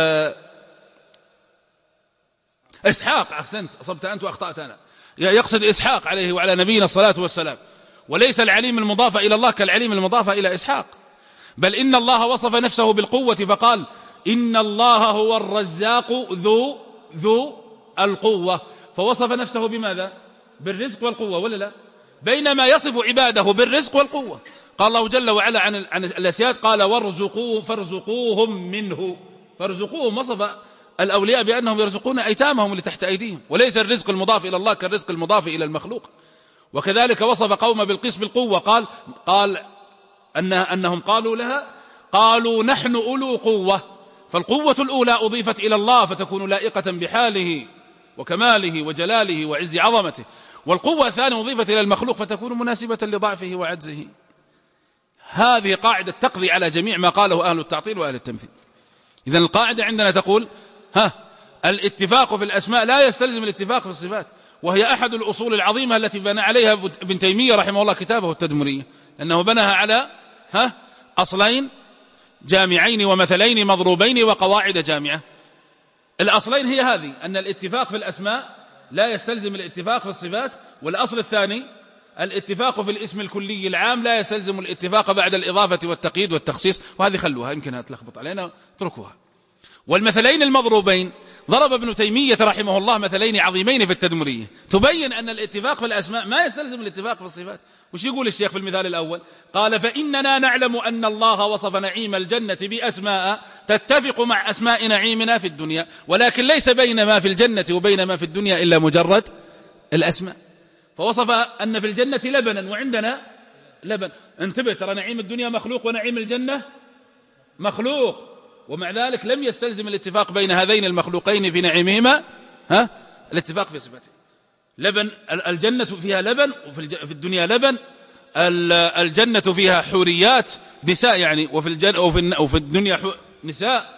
إسحاق، أحسنت أصبت أنت وأخطأت أنا، يقصد إسحاق عليه وعلى نبينا الصلاة والسلام. وليس العليم المضافة إلى الله كالعليم المضافة إلى إسحاق. بل إن الله وصف نفسه بالقوة فقال: إن الله هو الرزاق ذو ذو القوة، فوصف نفسه بماذا؟ بالرزق والقوة، ولا لا؟ بينما يصف عباده بالرزق والقوة. قال الله جل وعلا عن عن الأسياد: قال: وارزقوه فارزقوهم منه. فارزقوهم، وصف الأولياء بأنهم يرزقون أيتامهم اللي تحت أيديهم، وليس الرزق المضاف إلى الله كالرزق المضاف إلى المخلوق. وكذلك وصف قوم بالقيس بالقوة، قال قال أن أنهم قالوا لها: قالوا نحن أولو قوة. فالقوة الأولى أضيفت إلى الله فتكون لائقة بحاله وكماله وجلاله وعز عظمته، والقوة الثانية أضيفت إلى المخلوق فتكون مناسبة لضعفه وعجزه. هذه قاعدة تقضي على جميع ما قاله أهل التعطيل وأهل التمثيل. إذن القاعدة عندنا تقول: ها الاتفاق في الأسماء لا يستلزم الاتفاق في الصفات، وهي أحد الأصول العظيمة التي بنى عليها ابن تيمية رحمه الله كتابه التدمرية، أنه بناها على ها أصلين جامعين ومثلين مضروبين وقواعد جامعة. الأصلين هي هذه: أن الاتفاق في الأسماء لا يستلزم الاتفاق في الصفات، والأصل الثاني الاتفاق في الاسم الكلي العام لا يستلزم الاتفاق بعد الإضافة والتقييد والتخصيص. وهذه خلوها، يمكنها تلخبط علينا، اتركوها. والمثلين المضروبين ضرب ابن تيمية رحمه الله مثلين عظيمين في التدمرية تبين أن الاتفاق في الأسماء ما يستلزم الاتفاق في الصفات. وش يقول الشيخ في المثال الأول؟ قال: فإننا نعلم أن الله وصف نعيم الجنة بأسماء تتفق مع أسماء نعيمنا في الدنيا، ولكن ليس بين ما في الجنة وبين ما في الدنيا إلا مجرد الأسماء. فوصف أن في الجنة لبنا وعندنا لبن. انتبه، ترى نعيم الدنيا مخلوق ونعيم الجنة مخلوق، ومع ذلك لم يستلزم الاتفاق بين هذين المخلوقين في نعيمهما ها الاتفاق في صفته. لبن، الجنة فيها لبن، وفي الدنيا لبن. الجنة فيها حوريات نساء يعني، وفي الجنة وفي الدنيا نساء.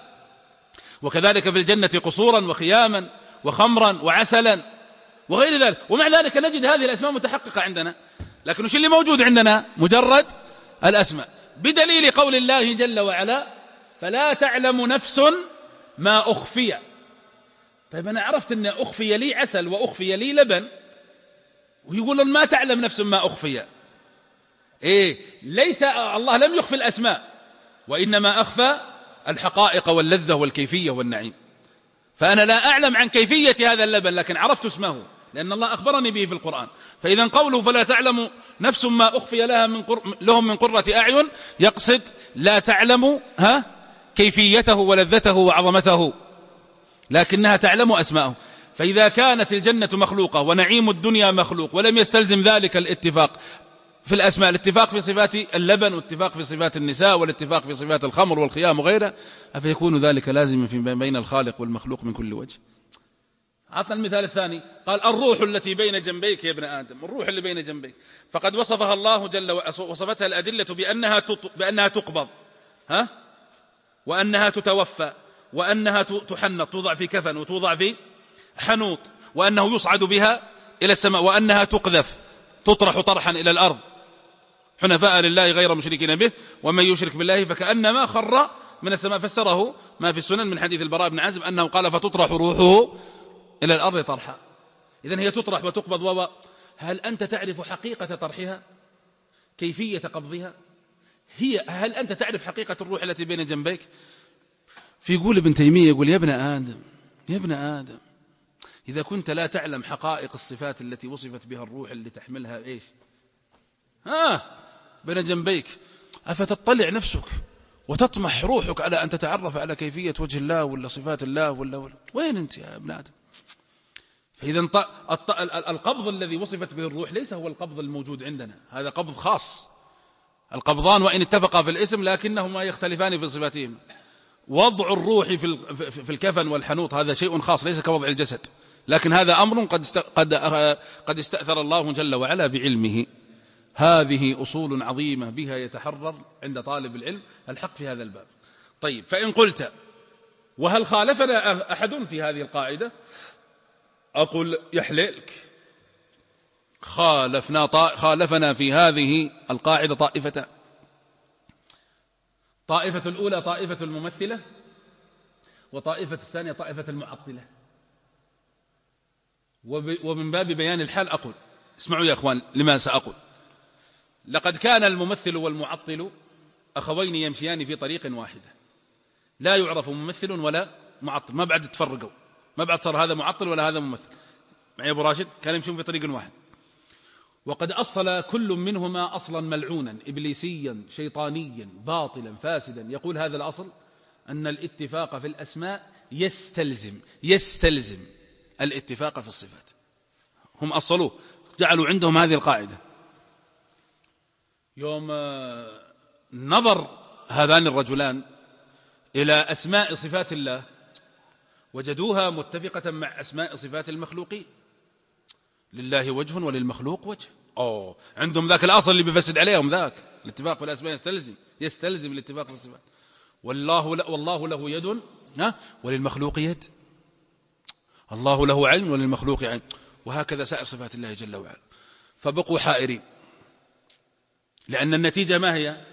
وكذلك في الجنة قصورا وخياما وخمرا وعسلا وغير ذلك. ومع ذلك نجد هذه الأسماء متحققة عندنا، لكن وش اللي موجود عندنا؟ مجرد الأسماء، بدليل قول الله جل وعلا: فلا تعلم نفس ما أخفي. طيب أنا عرفت أن أخفي لي عسل وأخفي لي لبن، ويقولون ما تعلم نفس ما أخفي. إيه، ليس الله لم يخفي الأسماء، وإنما أخفى الحقائق واللذة والكيفية والنعيم. فأنا لا أعلم عن كيفية هذا اللبن، لكن عرفت اسمه لأن الله أخبرني به في القرآن. فإذا قوله فلا تعلم نفس ما أخفي لها من قر... لهم من قرة أعين، يقصد لا تعلم ها كيفيته ولذته وعظمته، لكنها تعلم أسماءه. فإذا كانت الجنة مخلوقة ونعيم الدنيا مخلوق ولم يستلزم ذلك الاتفاق في الأسماء، الاتفاق في صفات اللبن والاتفاق في صفات النساء والاتفاق في صفات الخمر والخيام وغيره، أفيكون ذلك لازما في بين الخالق والمخلوق من كل وجه؟ عطنا المثال الثاني، قال الروح التي بين جنبيك يا ابن آدم، الروح اللي بين جنبيك، فقد وصفها الله جل وعلا، وصفتها الأدلة بأنها بأنها تقبض، ها، وأنها تتوفى، وأنها تحنط، توضع في كفن وتوضع في حنوط، وأنه يصعد بها إلى السماء، وأنها تقذف، تطرح طرحا إلى الأرض حنفاء لله غير مشركين به، ومن يشرك بالله فكأنما خر من السماء. فسره ما في السنن من حديث البراء بن عازب أنه قال فتطرح روحه إلى الأرض طرحا. إذن هي تطرح وتقبض. و هل أنت تعرف حقيقة طرحها؟ كيفية قبضها؟ هي هل أنت تعرف حقيقة الروح التي بين جنبيك؟ في يقول ابن تيمية، يقول يا ابن آدم يا ابن آدم إذا كنت لا تعلم حقائق الصفات التي وصفت بها الروح اللي تحملها إيش ها بين جنبيك، أفتطلع نفسك وتطمح روحك على أن تتعرف على كيفية وجه الله ولا صفات الله ولا, ولا وين أنت يا ابن آدم؟ فإذا القبض الذي وصفت به الروح ليس هو القبض الموجود عندنا، هذا قبض خاص. القبضان وإن اتفقا في الاسم لكنهما يختلفان في صفاتهم. وضع الروح في الكفن والحنوط هذا شيء خاص ليس كوضع الجسد، لكن هذا أمر قد قد قد استأثر الله جل وعلا بعلمه. هذه أصول عظيمة بها يتحرر عند طالب العلم الحق في هذا الباب. طيب، فإن قلت وهل خالفنا أحد في هذه القاعدة؟ أقول يحللك، خالفنا خالفنا في هذه القاعدة طائفتان. طائفة الأولى طائفة الممثلة، وطائفة الثانية طائفة المعطلة. ومن باب بيان الحال أقول اسمعوا يا أخوان لما سأقول. لقد كان الممثل والمعطل أخوين يمشيان في طريق واحدة، لا يعرف ممثل ولا معطل، ما بعد تفرقوا، ما بعد صار هذا معطل ولا هذا ممثل. معي أبو راشد؟ كانوا يمشون في طريق واحد، وقد أصل كل منهما أصلا ملعونا إبليسيا شيطانيا باطلا فاسدا. يقول هذا الأصل أن الاتفاق في الأسماء يستلزم يستلزم الاتفاق في الصفات. هم أصلوه، جعلوا عندهم هذه القاعدة. يوم نظر هذان الرجلان إلى أسماء صفات الله وجدوها متفقة مع أسماء صفات المخلوقين. لله وجه وللمخلوق وجه. أوه. عندهم ذاك الأصل اللي بيفسد عليهم، ذاك الاتفاق في الأسماء يستلزم يستلزم الاتفاق في الصفات. والله والله له يد وللمخلوق يد، الله له عين وللمخلوق عين، وهكذا سائر صفات الله جل وعلا. فبقوا حائرين، لأن النتيجة ما هي؟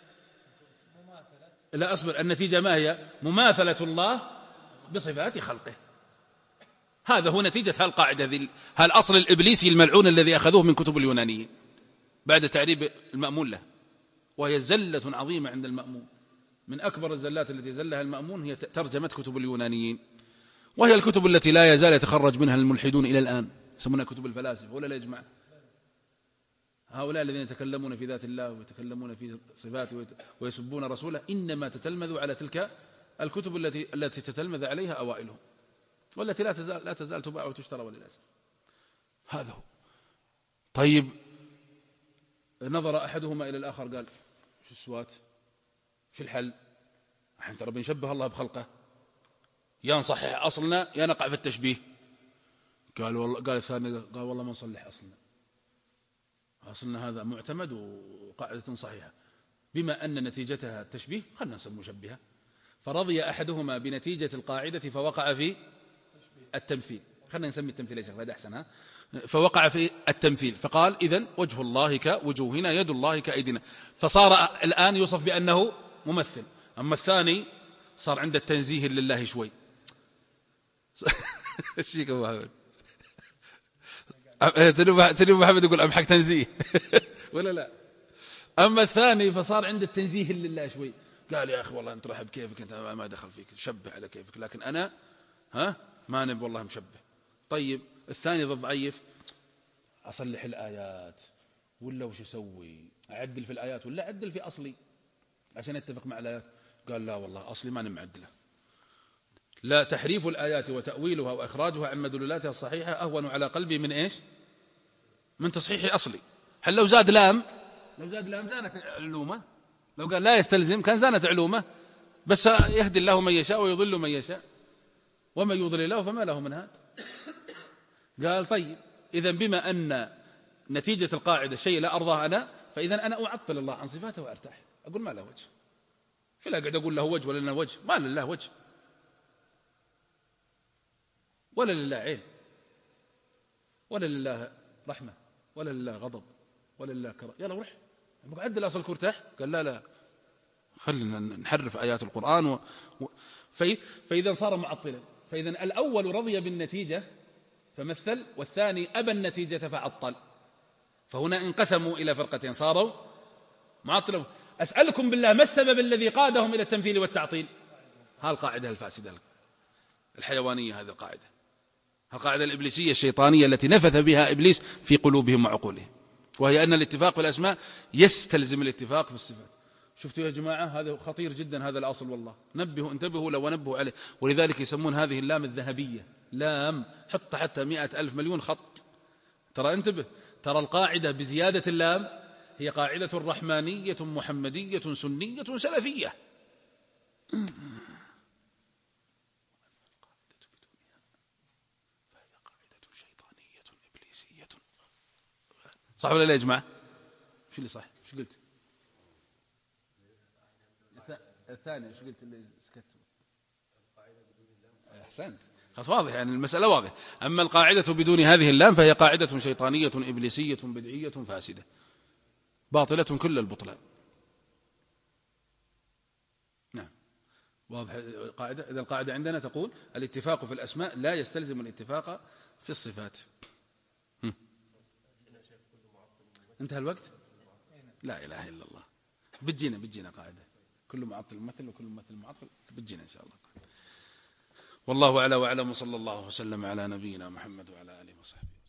لا أصبر، النتيجة ما هي؟ مماثلة الله بصفات خلقه. هذا هو نتيجة هالقاعدة ذي، هالأصل الإبليسي الملعون الذي أخذوه من كتب اليونانيين بعد تعريب المأمون له، وهي زلة عظيمة عند المأمون. من أكبر الزلات التي زلها المأمون هي ترجمة كتب اليونانيين، وهي الكتب التي لا يزال يتخرج منها الملحدون إلى الآن، يسمونها كتب الفلاسفة ولا لا يجمع؟ هؤلاء الذين يتكلمون في ذات الله ويتكلمون في صفاته ويسبون رسوله إنما تتلمذوا على تلك الكتب التي التي تتلمذ عليها أوائلهم، والتي لا تزال لا تزال تباع وتشترى وللأسف. هذا هو. طيب، نظر أحدهما إلى الآخر قال شو السوات؟ شو الحل؟ نحن ترى بنشبه الله بخلقه، يا نصحح أصلنا يا نقع في التشبيه. قال والله، قال الثاني قال والله ما نصلح أصلنا، أصلنا هذا معتمد وقاعدة صحيحة، بما أن نتيجتها التشبيه خلنا نسمي مشبهة. فرضي أحدهما بنتيجة القاعدة فوقع في التمثيل، خلنا نسمي التمثيل يا شيخ هذا أحسن، ها؟ فوقع في التمثيل، فقال إذن وجه الله كوجوهنا يد الله كأيدينا، فصار الآن يوصف بأنه ممثل. أما الثاني صار عند التنزيه لله شوي. الشيك أبو محمد سيدي محمد يقول أم حق تنزيه ولا لا؟ أما الثاني فصار عند التنزيه لله شوي، قال يا أخي والله أنت رحب كيفك، أنت ما دخل فيك، شبه على كيفك، لكن أنا ها ما نب والله مشبه. طيب، الثاني ضد ضعيف، أصلح الآيات ولا وش أسوي؟ أعدل في الآيات ولا أعدل في أصلي عشان أتفق مع الآيات؟ قال لا والله أصلي ما نمعدله، لا، تحريف الآيات وتأويلها وإخراجها عن مدلولاتها الصحيحة أهون على قلبي من إيش؟ من تصحيح أصلي. هل لو زاد لام لو زاد لام زانت علومه، لو قال لا يستلزم كان زانت علومه، بس يهدي الله من يشاء ويضل من يشاء ومن يضلل الله فما له من هاد. قال طيب إذا بما أن نتيجة القاعدة شيء لا أرضاه أنا، فإذا أنا أعطل الله عن صفاته وأرتاح، أقول ما له وجه، شو لا قاعد أقول له وجه ولا لنا وجه؟ ما لله وجه ولا لله عين ولا لله رحمة ولا لله غضب ولا لله كرم. يلا وروح عدل أصل كرتاح. قال لا لا خلينا نحرف آيات القرآن و... و... في... فإذا صار معطلا. فإذا الأول رضي بالنتيجة فمثل، والثاني أبى النتيجة فعطل، فهنا انقسموا إلى فرقتين صاروا معطلا. أسألكم بالله ما السبب الذي قادهم إلى التمثيل والتعطيل؟ ها القاعدة الفاسدة الحيوانية، هذه القاعدة القاعدة الإبليسية الشيطانية التي نفث بها إبليس في قلوبهم وعقولهم، وهي أن الاتفاق في الأسماء يستلزم الاتفاق في الصفات. شفتوا يا جماعة هذا خطير جدا هذا الأصل، والله نبهوا انتبهوا لو نبهوا عليه. ولذلك يسمون هذه اللام الذهبية، لام حط حتى مئة ألف مليون خط. ترى انتبه، ترى القاعدة بزيادة اللام هي قاعدة رحمانية محمدية سنية سلفية. صح ولا لا يا جماعة؟ شو اللي صح؟ شو قلت؟ الثاني شو قلت اللي سكت؟ أحسنت، خلاص واضح يعني المسألة واضح. أما القاعدة بدون هذه اللام فهي قاعدة شيطانية إبليسية بدعية فاسدة باطلة كل البطلان. نعم واضح القاعدة. إذا القاعدة عندنا تقول الاتفاق في الأسماء لا يستلزم الاتفاق في الصفات. انتهى الوقت؟ لا إله إلا الله. بتجينا بتجينا قاعدة كل معطل ممثل وكل ممثل معطل، بتجينا إن شاء الله. والله أعلى وأعلم، صلى الله وسلم على نبينا محمد وعلى آله وصحبه.